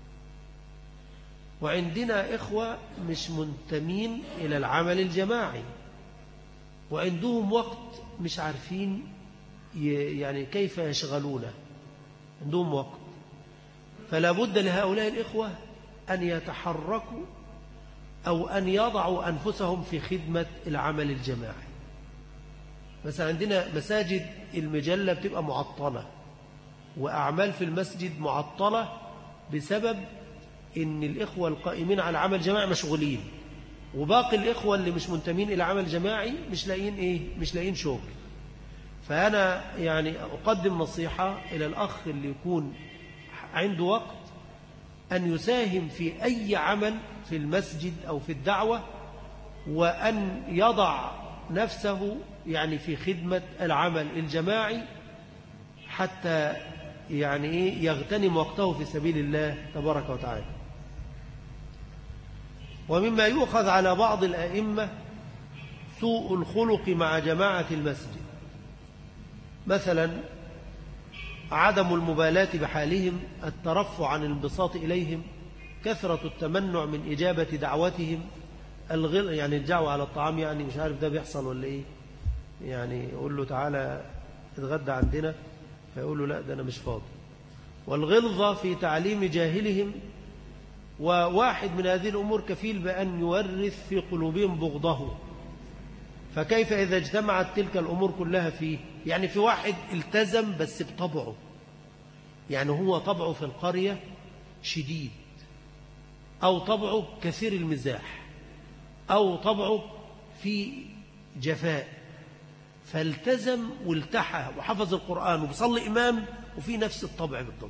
S1: وعندنا إخوة مش منتمين إلى العمل الجماعي وعندهم وقت مش عارفين يعني كيف يشغلونه، عندهم وقت. فلا بد لهؤلاء الإخوة أن يتحركوا أو أن يضعوا أنفسهم في خدمة العمل الجماعي. مثلا عندنا مساجد المجلة بتبقى معطلة، وأعمال في المسجد معطلة بسبب إن الإخوة القائمين على عمل جماعي مشغولين، وباقي الإخوة اللي مش منتمين إلى عمل جماعي مش لاقين إيه؟ مش لاقين شغل. فأنا يعني أقدم نصيحة إلى الأخ اللي يكون عنده وقت أن يساهم في أي عمل في المسجد أو في الدعوة، وأن يضع نفسه يعني في خدمة العمل الجماعي حتى يعني إيه يغتنم وقته في سبيل الله تبارك وتعالى. ومما يؤخذ على بعض الأئمة سوء الخلق مع جماعة المسجد، مثلا عدم المبالاة بحالهم، الترفع عن الانبساط إليهم، كثرة التمنع من إجابة دعوتهم، الغل يعني الجعوة على الطعام، يعني مش عارف ده بيحصل ولا إيه، يعني يقول له تعالى اتغدى عندنا فيقول له لا ده أنا مش فاضي، والغلظة في تعليم جاهلهم. وواحد من هذه الأمور كفيل بأن يورث في قلوبهم بغضه، فكيف إذا اجتمعت تلك الأمور كلها فيه؟ يعني في واحد التزم بس بطبعه، يعني هو طبعه في القرية شديد، أو طبعه كثير المزاح، أو طبعه في جفاء، فالتزم والتحى وحفظ القرآن وبصلي إمام وفي نفس الطبع بالضبط،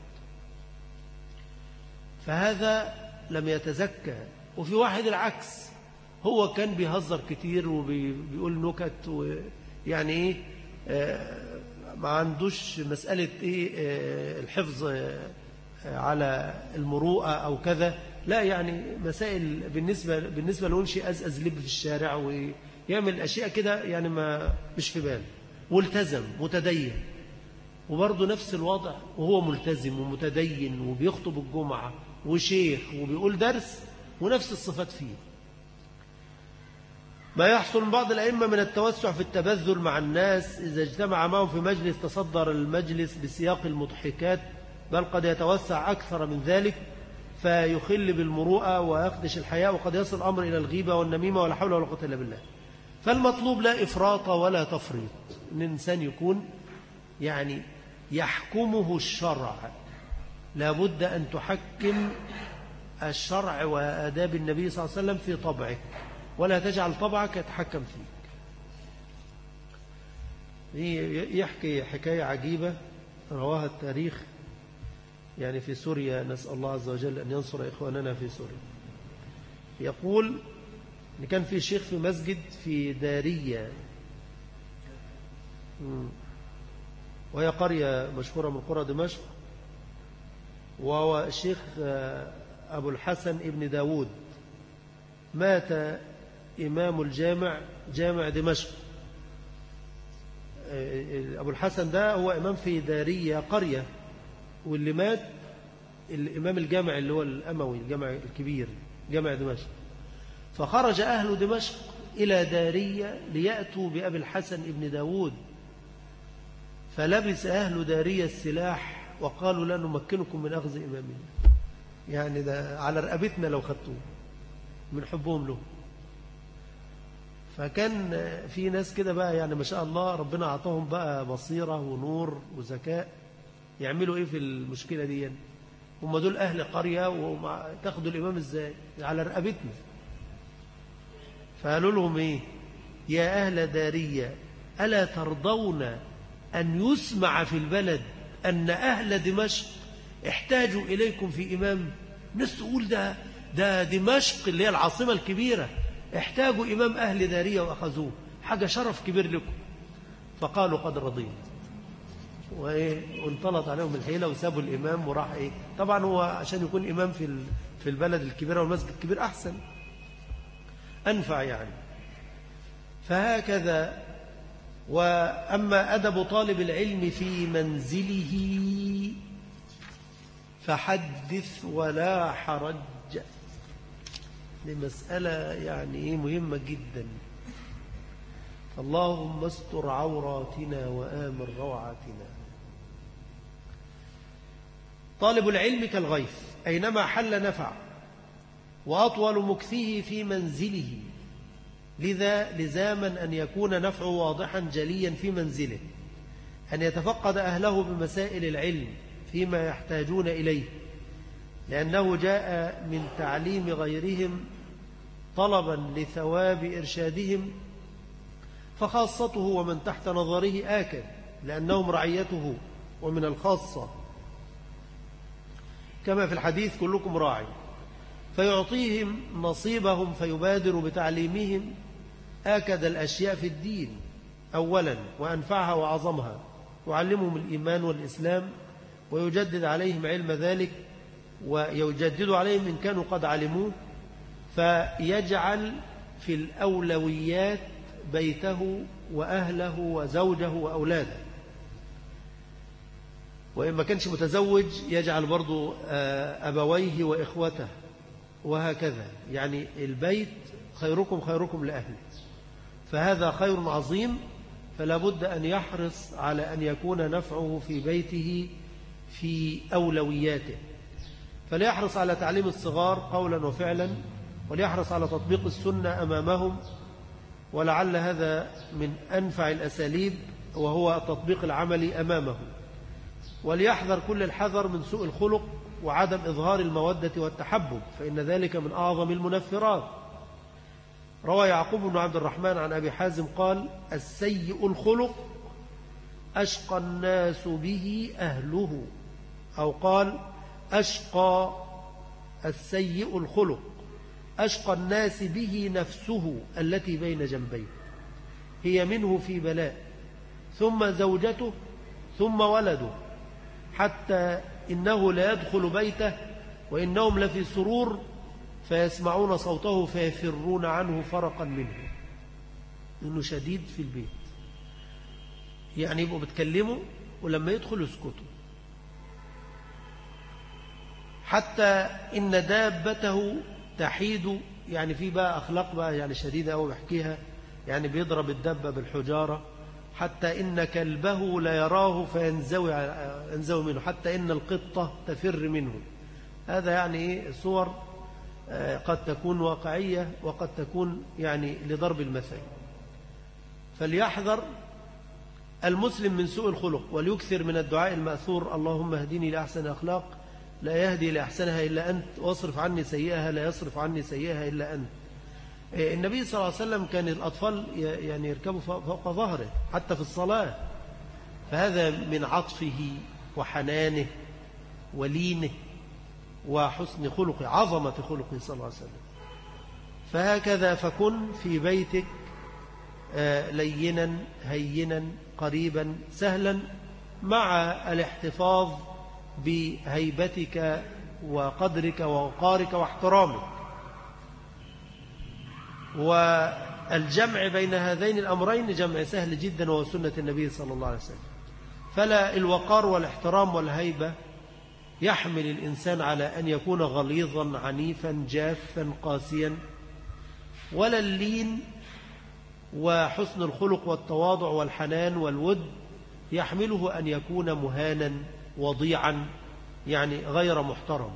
S1: فهذا لم يتزكى. وفي واحد العكس، هو كان بيهزر كتير وبيقول نكت ويعني إيه آه ما عندوش مسألة إيه آه الحفظ آه على المروءة أو كذا، لا يعني مسائل بالنسبة بالنسبة له شيء أزأز لب في الشارع ويعمل أشياء كده يعني ما مش في باله، والتزم متدين، وبرضه نفس الوضع وهو ملتزم ومتدين وبيخطب الجمعة وشيخ وبيقول درس ونفس الصفات فيه. ما يحصل من بعض الأئمة من التوسع في التبذل مع الناس إذا اجتمع معهم في مجلس تصدر المجلس بسياق المضحكات، بل قد يتوسع أكثر من ذلك فيخل بالمروءة ويخدش الحياء، وقد يصل الأمر إلى الغيبة والنميمة ولا حول ولا قوة إلا بالله. فالمطلوب لا إفراط ولا تفريط، إن الإنسان يكون يعني يحكمه الشرع، لابد أن تحكم الشرع وآداب النبي صلى الله عليه وسلم في طبعك، ولا تجعل طبعك يتحكم فيك. يحكي حكاية عجيبة رواها التاريخ يعني في سوريا، نسأل الله عز وجل أن ينصر إخواننا في سوريا. يقول إن كان في شيخ في مسجد في دارية، وهي قرية مشهورة من قرى دمشق، وهو الشيخ أبو الحسن ابن داود، مات إمام الجامع جامع دمشق. أبو الحسن ده هو إمام في دارية قرية، واللي مات الإمام الجامع اللي هو الأموي الجامع الكبير جامع دمشق. فخرج أهل دمشق إلى دارية ليأتوا بأبي الحسن ابن داود، فلبس أهل دارية السلاح وقالوا لا نمكنكم من أخذ إمامنا، يعني ده على رقبتنا لو خدتوه من حبهم له. فكان في ناس كده بقى يعني ما شاء الله ربنا أعطاهم بقى بصيرة ونور وذكاء، يعملوا إيه في المشكلة دي يعني؟ هم دول أهل قرية وتاخدوا الإمام إزاي؟ على رقبتنا. فقالوا لهم إيه؟ يا أهل دارية ألا ترضون أن يسمع في البلد أن أهل دمشق احتاجوا إليكم في إمام؟ ناس تقول ده ده دمشق اللي هي العاصمة الكبيرة احتاجوا إمام أهل دارية وأخذوه، حاجة شرف كبير لكم. فقالوا قد رضيت، وإيه وانطلت عليهم الحيلة وسابوا الإمام وراح إيه. طبعا هو عشان يكون إمام في في البلد الكبيرة والمسجد الكبير أحسن أنفع يعني. فهكذا. وأما أدب طالب العلم في منزله فحدث ولا حرج، دي مسألة يعني إيه مهمة جدا. اللهم استر عوراتنا وآمن روعاتنا. طالب العلم كالغيث أينما حل نفع، وأطول مكثه في منزله، لذا لزاما أن يكون نفعه واضحا جليا في منزله، أن يتفقد أهله بمسائل العلم فيما يحتاجون إليه، لأنه جاء من تعليم غيرهم طلبا لثواب إرشادهم، فخاصته ومن تحت نظره آكل لأنهم رعيته، ومن الخاصة كما في الحديث كلكم راعي، فيعطيهم نصيبهم فيبادر بتعليمهم آكد الأشياء في الدين أولا وأنفعها وعظمها، ويعلمهم الإيمان والإسلام، ويجدد عليهم علم ذلك، ويجدد عليهم إن كانوا قد علموه، فيجعل في الأولويات بيته وأهله وزوجه وأولاده، وإن ما كانش متزوج يجعل برضو أبويه وإخوته، وهكذا. يعني البيت خيركم خيركم لأهله، فهذا خير عظيم، فلا بد أن يحرص على أن يكون نفعه في بيته في أولوياته، فليحرص على تعليم الصغار قولا وفعلا، وليحرص على تطبيق السنة أمامهم، ولعل هذا من أنفع الأساليب. وهو التطبيق العملي أمامه. وليحذر كل الحذر من سوء الخلق وعدم إظهار المودة والتحبب، فإن ذلك من أعظم المنفرات. روى يعقوب بن عبد الرحمن عن أبي حازم قال: السيء الخلق أشقى الناس به أهله، أو قال: أشقى السيء الخلق أشقى الناس به نفسه التي بين جنبيه، هي منه في بلاء، ثم زوجته، ثم ولده، حتى إنه لا يدخل بيته وإنهم لفي سرور فيسمعون صوته فيفرون عنه فرقا منه، إنه شديد في البيت. يعني يبقوا بتكلموا ولما يدخلوا يسكتوا، حتى إن دابته تحيد. يعني في بقى أخلاق بقى يعني شديدة أو بحكيها، يعني بيضرب الدابة بالحجارة، حتى إن كلبه لا يراه فينزوي ينزوي منه، حتى إن القطة تفر منه. هذا يعني صور قد تكون واقعية وقد تكون يعني لضرب المثل. فليحذر المسلم من سوء الخلق، وليكثر من الدعاء المأثور: اللهم اهدني لأحسن الأخلاق لا يهدي لأحسنها إلا أنت، واصرف عني سيئها لا يصرف عني سيئها إلا أنت. النبي صلى الله عليه وسلم كان الأطفال يعني يركبوا فوق ظهره حتى في الصلاة، فهذا من عطفه وحنانه ولينه وحسن خلقه، عظمة خلقه صلى الله عليه وسلم. فهكذا فكن في بيتك لينا هينا قريبا سهلا، مع الاحتفاظ بهيبتك وقدرك ووقارك واحترامك. والجمع بين هذين الأمرين جمع سهل جدا، وهو سنة النبي صلى الله عليه وسلم. فلا الوقار والاحترام والهيبة يحمل الإنسان على أن يكون غليظا عنيفا جافا قاسيا، ولا اللين وحسن الخلق والتواضع والحنان والود يحمله أن يكون مهانا وضيعا، يعني غير محترم.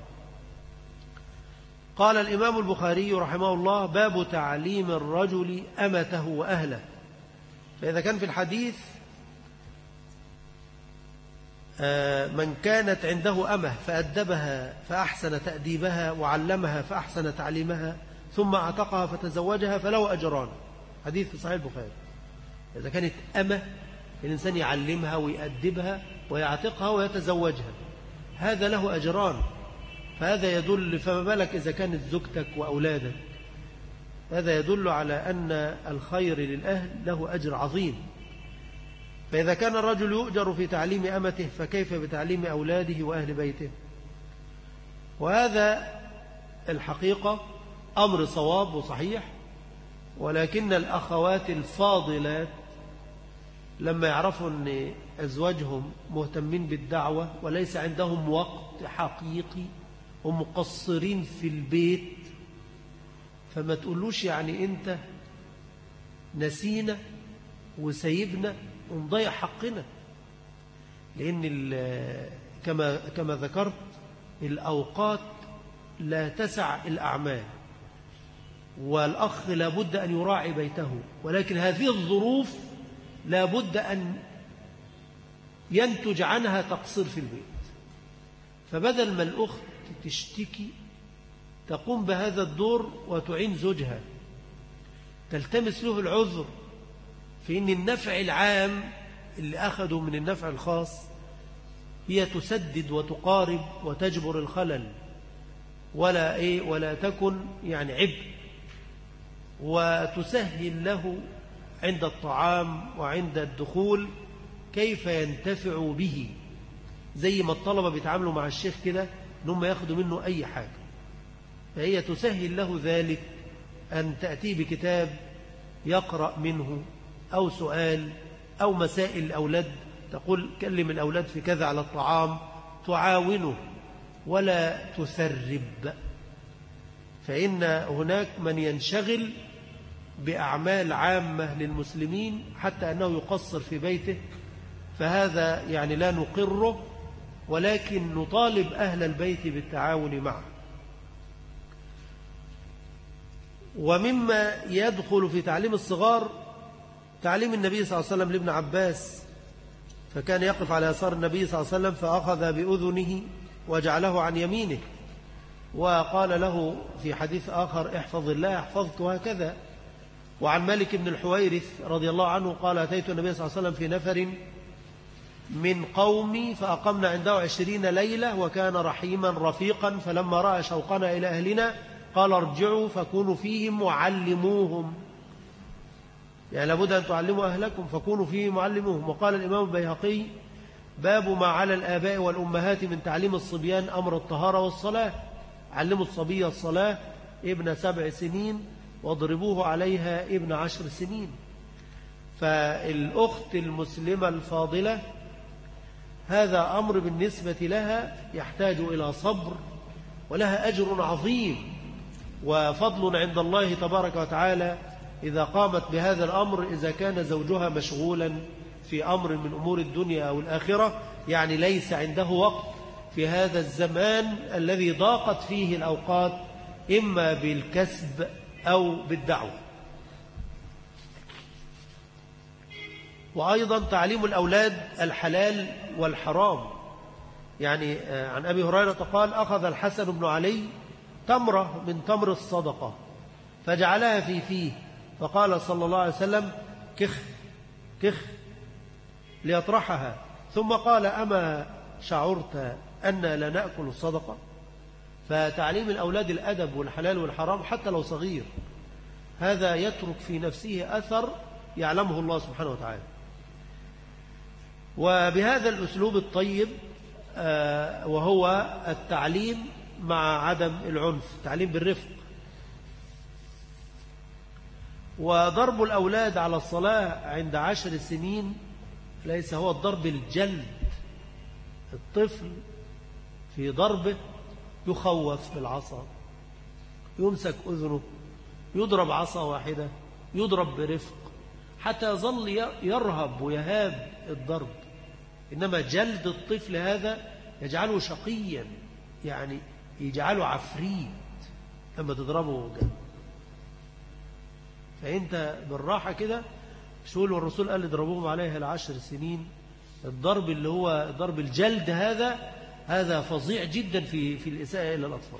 S1: قال الإمام البخاري رحمه الله: باب تعليم الرجل أمته وأهله. فإذا كان في الحديث من كانت عنده أمه فأدبها فأحسن تأديبها وعلمها فأحسن تعليمها ثم أعتقها فتزوجها فله أجران، حديث في صحيح البخاري. إذا كانت أمه الإنسان يعلمها ويأدبها ويعتقها ويتزوجها، هذا له أجران. فهذا يدل، فما بالك إذا كانت زوجتك وأولادك، هذا يدل على أن الخير للأهل له أجر عظيم. فإذا كان الرجل يؤجر في تعليم أمته فكيف بتعليم أولاده وأهل بيته؟ وهذا الحقيقة أمر صواب وصحيح، ولكن الأخوات الفاضلات لما يعرفوا أن أزواجهم مهتمين بالدعوة وليس عندهم وقت حقيقي ومقصرين في البيت، فما تقولوش يعني أنت نسينا وسيبنا ونضيع حقنا، لأن كما كما ذكرت الأوقات لا تسع الأعمال، والأخ لا بد أن يراعي بيته، ولكن هذه الظروف لا بد أن ينتج عنها تقصير في البيت. فبدل ما الأخت تشتكي تقوم بهذا الدور وتعين زوجها، تلتمس له العذر في أن النفع العام اللي أخذوا من النفع الخاص هي تسدد وتقارب وتجبر الخلل، ولا إيه ولا تكن يعني عبء، وتسهل له عند الطعام وعند الدخول كيف ينتفع به، زي ما الطلبة بيتعاملوا مع الشيخ كده إنهم ياخدوا منه أي حاجة. فهي تسهل له ذلك أن تأتي بكتاب يقرأ منه، أو سؤال، أو مسائل الأولاد، تقول كلم الأولاد في كذا على الطعام، تعاونه ولا تثرب. فإن هناك من ينشغل بأعمال عامة للمسلمين حتى أنه يقصر في بيته، فهذا يعني لا نقره، ولكن نطالب أهل البيت بالتعاون معه. ومما يدخل في تعليم الصغار تعليم النبي صلى الله عليه وسلم لابن عباس فكان يقف على يسار النبي صلى الله عليه وسلم فأخذ بأذنه وجعله عن يمينه، وقال له في حديث آخر احفظ الله احفظك، وهكذا. وعن مالك بن الحويرث رضي الله عنه قال أتيت النبي صلى الله عليه وسلم في نفر من قومي فأقمنا عنده عشرين ليلة، وكان رحيما رفيقا، فلما رأى شوقنا إلى أهلنا قال ارجعوا فكونوا فيهم وعلموهم، يعني لابد أن تعلموا أهلكم فكونوا فيهم وعلموهم. وقال الإمام البيهقي باب ما على الآباء والأمهات من تعليم الصبيان أمر الطهارة والصلاة، علموا الصبي الصلاة ابن سبع سنين واضربوه عليها ابن عشر سنين. فالأخت المسلمة الفاضلة هذا أمر بالنسبة لها يحتاج إلى صبر، ولها أجر عظيم وفضل عند الله تبارك وتعالى إذا قامت بهذا الأمر، إذا كان زوجها مشغولا في أمر من أمور الدنيا أو الآخرة، يعني ليس عنده وقت في هذا الزمان الذي ضاقت فيه الأوقات إما بالكسب أو بالدعوة. وأيضا تعليم الأولاد الحلال والحرام، يعني عن أبي هريرة قال أخذ الحسن بن علي تمرة من تمر الصدقة فجعلها في فيه، فقال صلى الله عليه وسلم كخ كخ ليطرحها، ثم قال أما شعرت أن لا نأكل الصدقة؟ فتعليم الأولاد الأدب والحلال والحرام حتى لو صغير، هذا يترك في نفسه أثر يعلمه الله سبحانه وتعالى. وبهذا الأسلوب الطيب وهو التعليم مع عدم العنف، التعليم بالرفق. وضرب الأولاد على الصلاة عند عشر سنين ليس هو الضرب الجلد، الطفل في ضربه يخوف بالعصا، يمسك أذنه، يضرب عصا واحدة، يضرب برفق حتى يظل يرهب ويهاب الضرب. إنما جلد الطفل هذا يجعله شقيا، يعني يجعله عفريت لما تضربه جلد. فأنت بالراحة كده شول، والرسول قال اضربوهم عليها العشر سنين. الضرب اللي هو ضرب الجلد هذا هذا فظيع جدا في في الإساءة إلى الأطفال.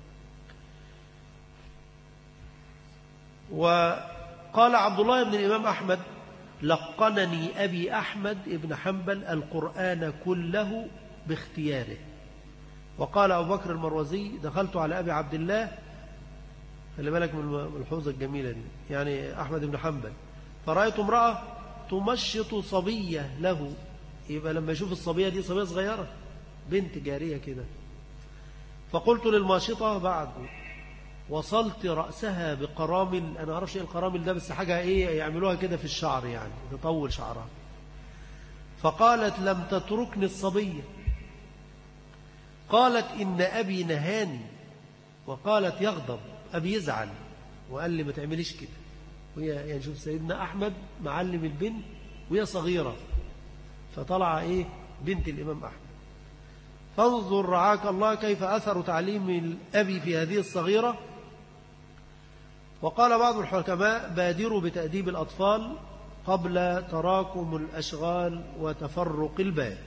S1: وقال عبد الله بن الإمام أحمد لقنني أبي أحمد ابن حنبل القرآن كله باختياره. وقال أبو بكر المروزي دخلت على أبي عبد الله، خلي بالك من الحوزة الجميلة دي، يعني أحمد بن حنبل، فرأيت امرأة تمشط صبية له، يبقى لما يشوف الصبية دي صبية صغيرة بنت جارية كده، فقلت للماشطة بعد وصلت رأسها بقرامل، أنا أعرفش إيه القرامل ده، بس حاجة إيه يعملوها كده في الشعر، يعني تطول شعرها. فقالت لم تتركني الصبية، قالت إن أبي نهاني، وقالت يغضب أبي يزعل وقال لي ما تعمليش كده. وهي يعني شوف سيدنا أحمد معلم البنت وهي صغيرة، فطلع إيه بنت الإمام أحمد. فانظر رعاك الله كيف أثر تعليم الأبي في هذه الصغيرة. وقال بعض الحكماء بادروا بتأديب الأطفال قبل تراكم الأشغال وتفرق البال.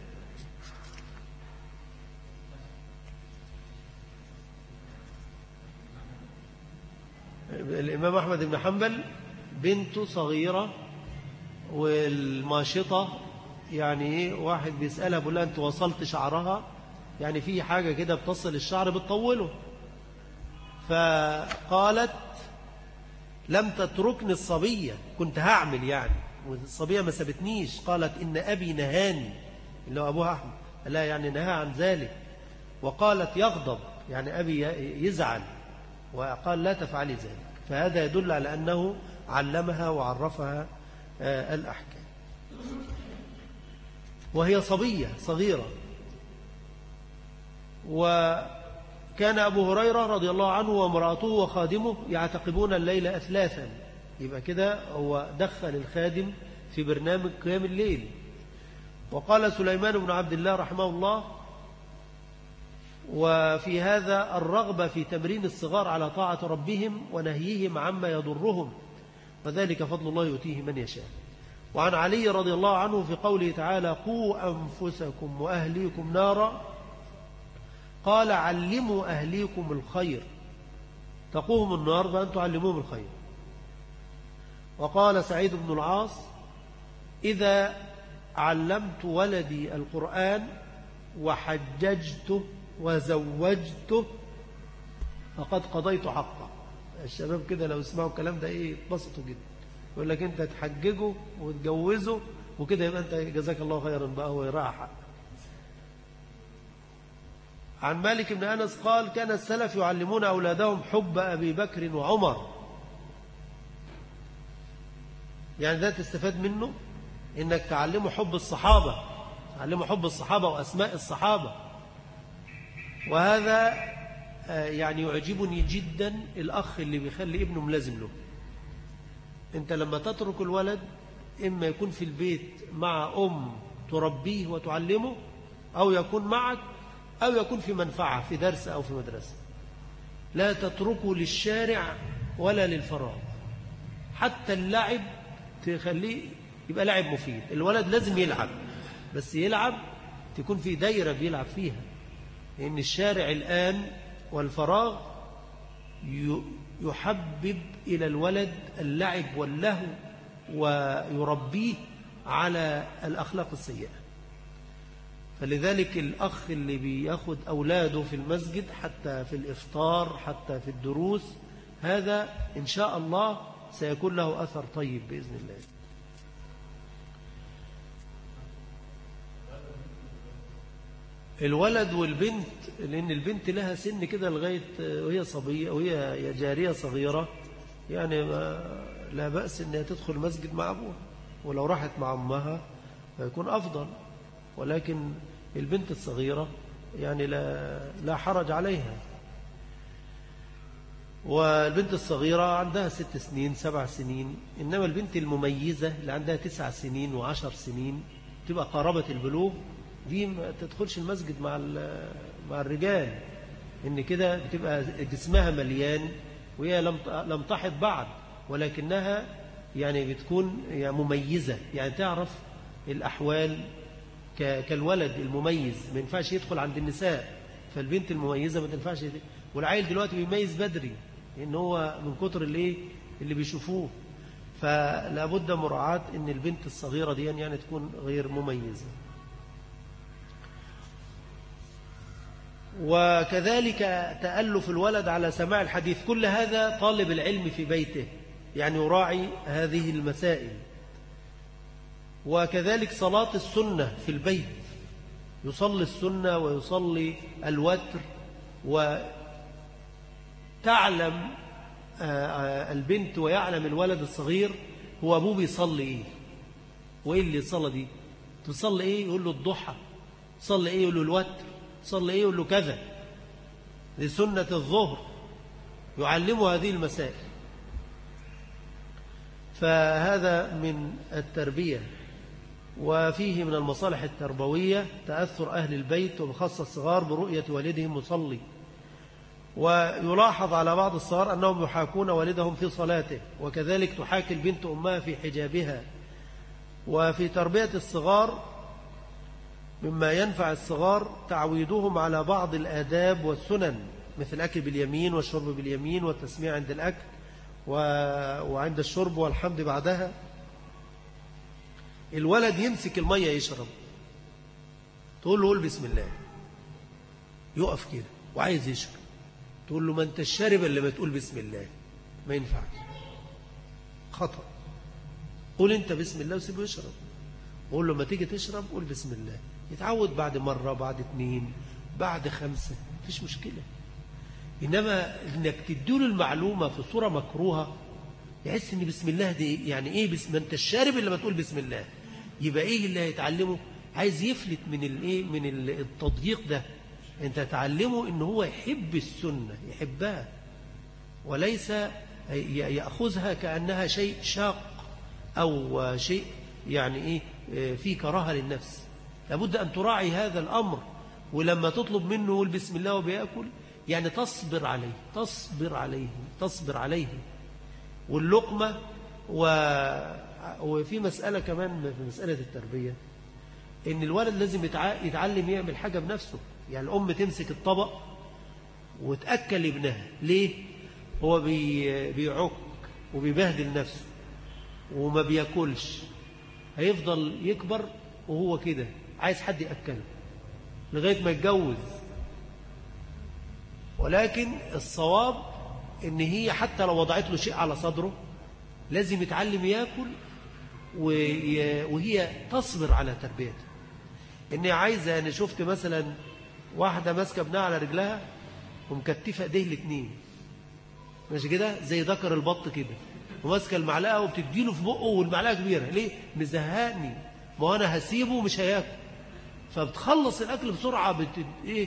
S1: الإمام أحمد بن حنبل بنته صغيرة، والماشطة يعني إيه واحد بيسألها بيقول لها أنت وصلت شعرها، يعني في حاجة كده بتصل الشعر بتطوله. فقالت لم تتركني الصبية، كنت هعمل يعني، والصبية ما سبتنيش. قالت إن أبي نهاني، اللي هو أبوها أحمد، لا يعني نهى عن ذلك. وقالت يغضب، يعني أبي يزعل، وقال لا تفعلي ذلك. فهذا يدل على أنه علمها وعرفها الأحكام وهي صبية صغيرة. وكان أبو هريرة رضي الله عنه وامرأته وخادمه يعتقبون الليل أثلاثا، يبقى كده هو دخل الخادم في برنامج قيام الليل. وقال سليمان بن عبد الله رحمه الله وفي هذا الرغبة في تمرين الصغار على طاعة ربهم ونهيهم عما يضرهم، وذلك فضل الله يؤتيه من يشاء. وعن علي رضي الله عنه في قوله تعالى قوا أنفسكم وأهليكم نارا قال علموا أهليكم الخير تقوهم النار فأن تعلموهم الخير. وقال سعيد بن العاص إذا علمت ولدي القرآن وحججته وزوجته فقد قضيت حقه. الشباب كده لو اسمعوا الكلام ده ايه اتبسطوا جدا، يقول لك انت تحججه وتجوزه وكده يبقى انت جزاك الله خيرا بقى هو يراعى حق. عن مالك بن أنس قال كان السلف يعلمون أولادهم حب أبي بكر وعمر. يعني ده تستفاد منه إنك تعلمه حب الصحابة، تعلمه حب الصحابة وأسماء الصحابة. وهذا يعني يعجبني جدا الأخ اللي بيخلي ابنه ملازم له. أنت لما تترك الولد إما يكون في البيت مع أم تربيه وتعلمه، أو يكون معك، أو يكون في منفعة في درس أو في مدرسة. لا تتركه للشارع ولا للفراغ. حتى اللعب تخليه يبقى لعب مفيد. الولد لازم يلعب، بس يلعب تكون في دايرة بيلعب فيها، لأن الشارع الآن والفراغ يحبب إلى الولد اللعب واللهو ويربيه على الأخلاق السيئة. فلذلك الأخ اللي بياخد أولاده في المسجد حتى في الإفطار حتى في الدروس، هذا إن شاء الله سيكون له أثر طيب بإذن الله. الولد والبنت، لأن البنت لها سن كده لغاية وهي صبية وهي جارية صغيرة، يعني ما لا بأس أنها تدخل مسجد مع أبوها، ولو راحت مع أمها فيكون أفضل. ولكن البنت الصغيرة يعني لا, لا حرج عليها. والبنت الصغيرة عندها ست سنين سبع سنين، إنما البنت المميزة اللي عندها تسع سنين وعشر سنين تبقى قرابة البلوغ، دي ما تدخلش المسجد مع مع الرجال، إن كده بتبقى جسمها مليان وهي لم لم تحض بعد، ولكنها يعني بتكون يعني مميزة، يعني تعرف الأحوال كالولد المميز. ما ينفعش يدخل عند النساء، فالبنت المميزة ما تنفعش. والعيل دلوقتي بيميز بدري لأن هو من كتر اللي اللي بيشوفوه، فلا بد مراعاة إن البنت الصغيرة دي يعني تكون غير مميزة. وكذلك تألف الولد على سماع الحديث، كل هذا طالب العلم في بيته يعني يراعي هذه المسائل. وكذلك صلاة السنة في البيت، يصلي السنة ويصلي الوتر، وتعلم البنت ويعلم الولد الصغير هو أبوه بيصلي إيه وإيه اللي صلى دي، تصلي إيه يقول له الضحى، تصلي إيه يقول له الوتر، تصلي إيه يقول له كذا، دي سنة الظهر، يعلمه هذه المسائل. فهذا من التربية. وفيه من المصالح التربوية تأثر أهل البيت وبخاصة الصغار برؤية والدهم مصلي. ويلاحظ على بعض الصغار أنهم يحاكون والدهم في صلاته، وكذلك تحاكي البنت أمها في حجابها. وفي تربية الصغار مما ينفع الصغار تعويدهم على بعض الآداب والسنن، مثل الأكل باليمين والشرب باليمين والتسميع عند الأكل وعند الشرب والحمد بعدها. الولد يمسك المية يشرب، تقول له قول بسم الله، يقف كده وعايز يشرب، تقول له ما انت الشارب اللي ما تقول بسم الله، ما ينفعش، خطأ، قول انت بسم الله وسيبه يشرب. قول له ما تيجي تشرب قول بسم الله، يتعود بعد مرة بعد اتنين بعد خمسة، مفيش مشكلة. إنما إنك تديله المعلومة في صورة مكروهة يحس إن بسم الله دي يعني إيه، بسم أنت الشارب اللي ما تقول بسم الله، يبقى إيه اللي هيتعلمه؟ عايز يفلت من الإيه، من التضييق ده. أنت تعلمه إن هو يحب السنة، يحبها، وليس يأخذها كأنها شيء شاق أو شيء يعني إيه في كراهة للنفس. لابد أن تراعي هذا الأمر. ولما تطلب منه يقول بسم الله وبيأكل، يعني تصبر عليه تصبر عليه تصبر عليه واللقمة وفي مسألة كمان في مسألة التربية، إن الولد لازم يتعلم يعمل حاجة بنفسه. يعني الأم تمسك الطبق وتأكل ابنها. ليه؟ هو بيعك وبيبهدل نفسه وما بيأكلش، هيفضل يكبر وهو كده عايز حد يأكله لغاية ما يتجوز. ولكن الصواب إن هي حتى لو وضعت له شيء على صدره لازم يتعلم يأكل، وهي تصبر على تربيته. إني عايزة، أنا شفت مثلا واحدة ماسكة ابنها على رجلها ومكتفة ايديه الاثنين، ماشي كده زي ذكر البط كده، وماسكة المعلقة وبتديله في بقه والمعلقة كبيرة. ليه؟ مزهقني، ما أنا هسيبه مش هياكل. فبتخلص الأكل بسرعة، بت... إيه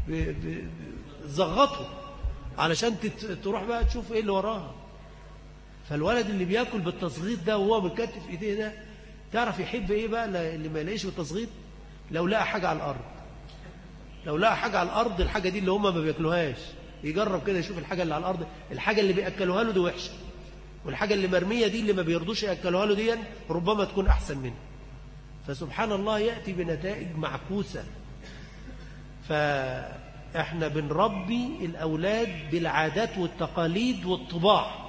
S1: بتزغطه علشان تت... تروح بقى تشوف إيه اللي وراها. فالولد اللي بياكل بالتصغيط ده وهو مكتف ايديه ده، تعرف يحب ايه بقى اللي ما يلاقيش بالتصغيط؟ لو لقى حاجة على الأرض، لو لقى حاجة على الأرض، الحاجة دي اللي هم ما بياكلوهاش، يجرب كده يشوف الحاجة اللي على الأرض، الحاجة اللي بيأكلوها له دي وحشة، والحاجة اللي مرمية دي اللي ما بيرضوش يأكلوها له دي ربما تكون أحسن منه. فسبحان الله يأتي بنتائج معكوسة. فإحنا بنربي الأولاد بالعادات والتقاليد والطباع.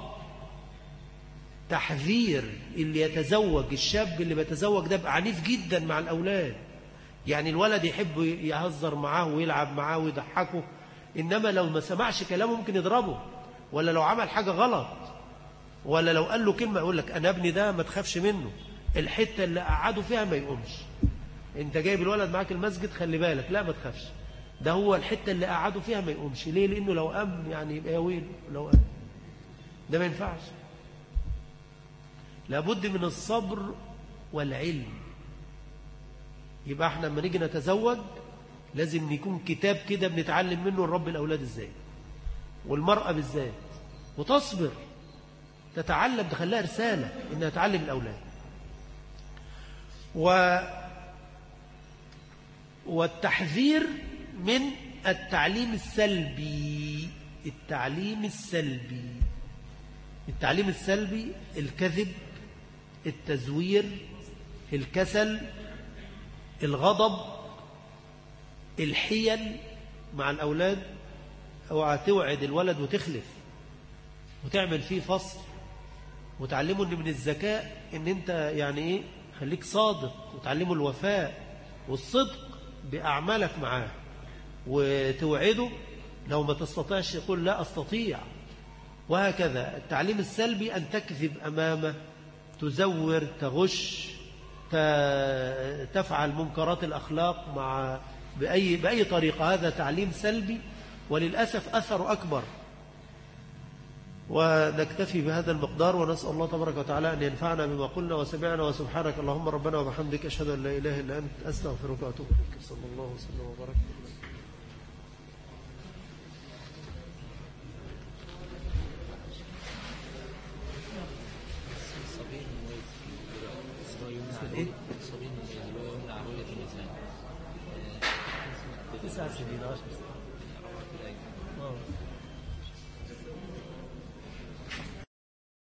S1: تحذير اللي يتزوج، الشاب اللي بيتزوج ده بقى عنيف جدا مع الأولاد. يعني الولد يحب يهزر معاه ويلعب معاه ويضحكه، إنما لو ما سمعش كلامه ممكن يضربه، ولا لو عمل حاجة غلط، ولا لو قال له كلمة يقول لك أنا ابني ده ما تخافش منه، الحتة اللي قعده فيها ما يقومش. انت جايب الولد معاك المسجد خلي بالك، لا ما تخافش، ده هو الحتة اللي قعده فيها ما يقومش. ليه؟ لأنه لو قام يعني يبقى يا ويل لو قام، ده ما ينفعش. لابد من الصبر والعلم. يبقى احنا لما نيجي نتزوج لازم يكون كتاب كده بنتعلم منه نربي الأولاد ازاي، والمرأة بالذات، وتصبر تتعلم، تخليها رسالة إنها تعلم الأولاد. و... والتحذير من التعليم السلبي. التعليم السلبي التعليم السلبي الكذب، التزوير، الكسل، الغضب، الحيل مع الأولاد. اوعى توعد الولد وتخلف وتعمل فيه فصل، وتعلمه ان من الذكاء ان انت يعني ايه خليك صادق، وتعلمه الوفاء والصدق بأعمالك معاه، وتوعده لو ما تستطيعش يقول لا أستطيع. وهكذا التعليم السلبي أن تكذب أمامه، تزور، تغش، تفعل منكرات الأخلاق مع بأي, بأي طريقة. هذا تعليم سلبي وللأسف أثر أكبر. ونكتفي بهذا المقدار، ونسأل الله تبارك وتعالى أن ينفعنا بما قلنا وسمعنا. وسبحانك اللهم ربنا وبحمدك، أشهد أن لا إله إلا أنت، أستغفرك وأتوب إليك. صلى الله وسلم وبارك. إيه؟ تسع سنين عشر سنين.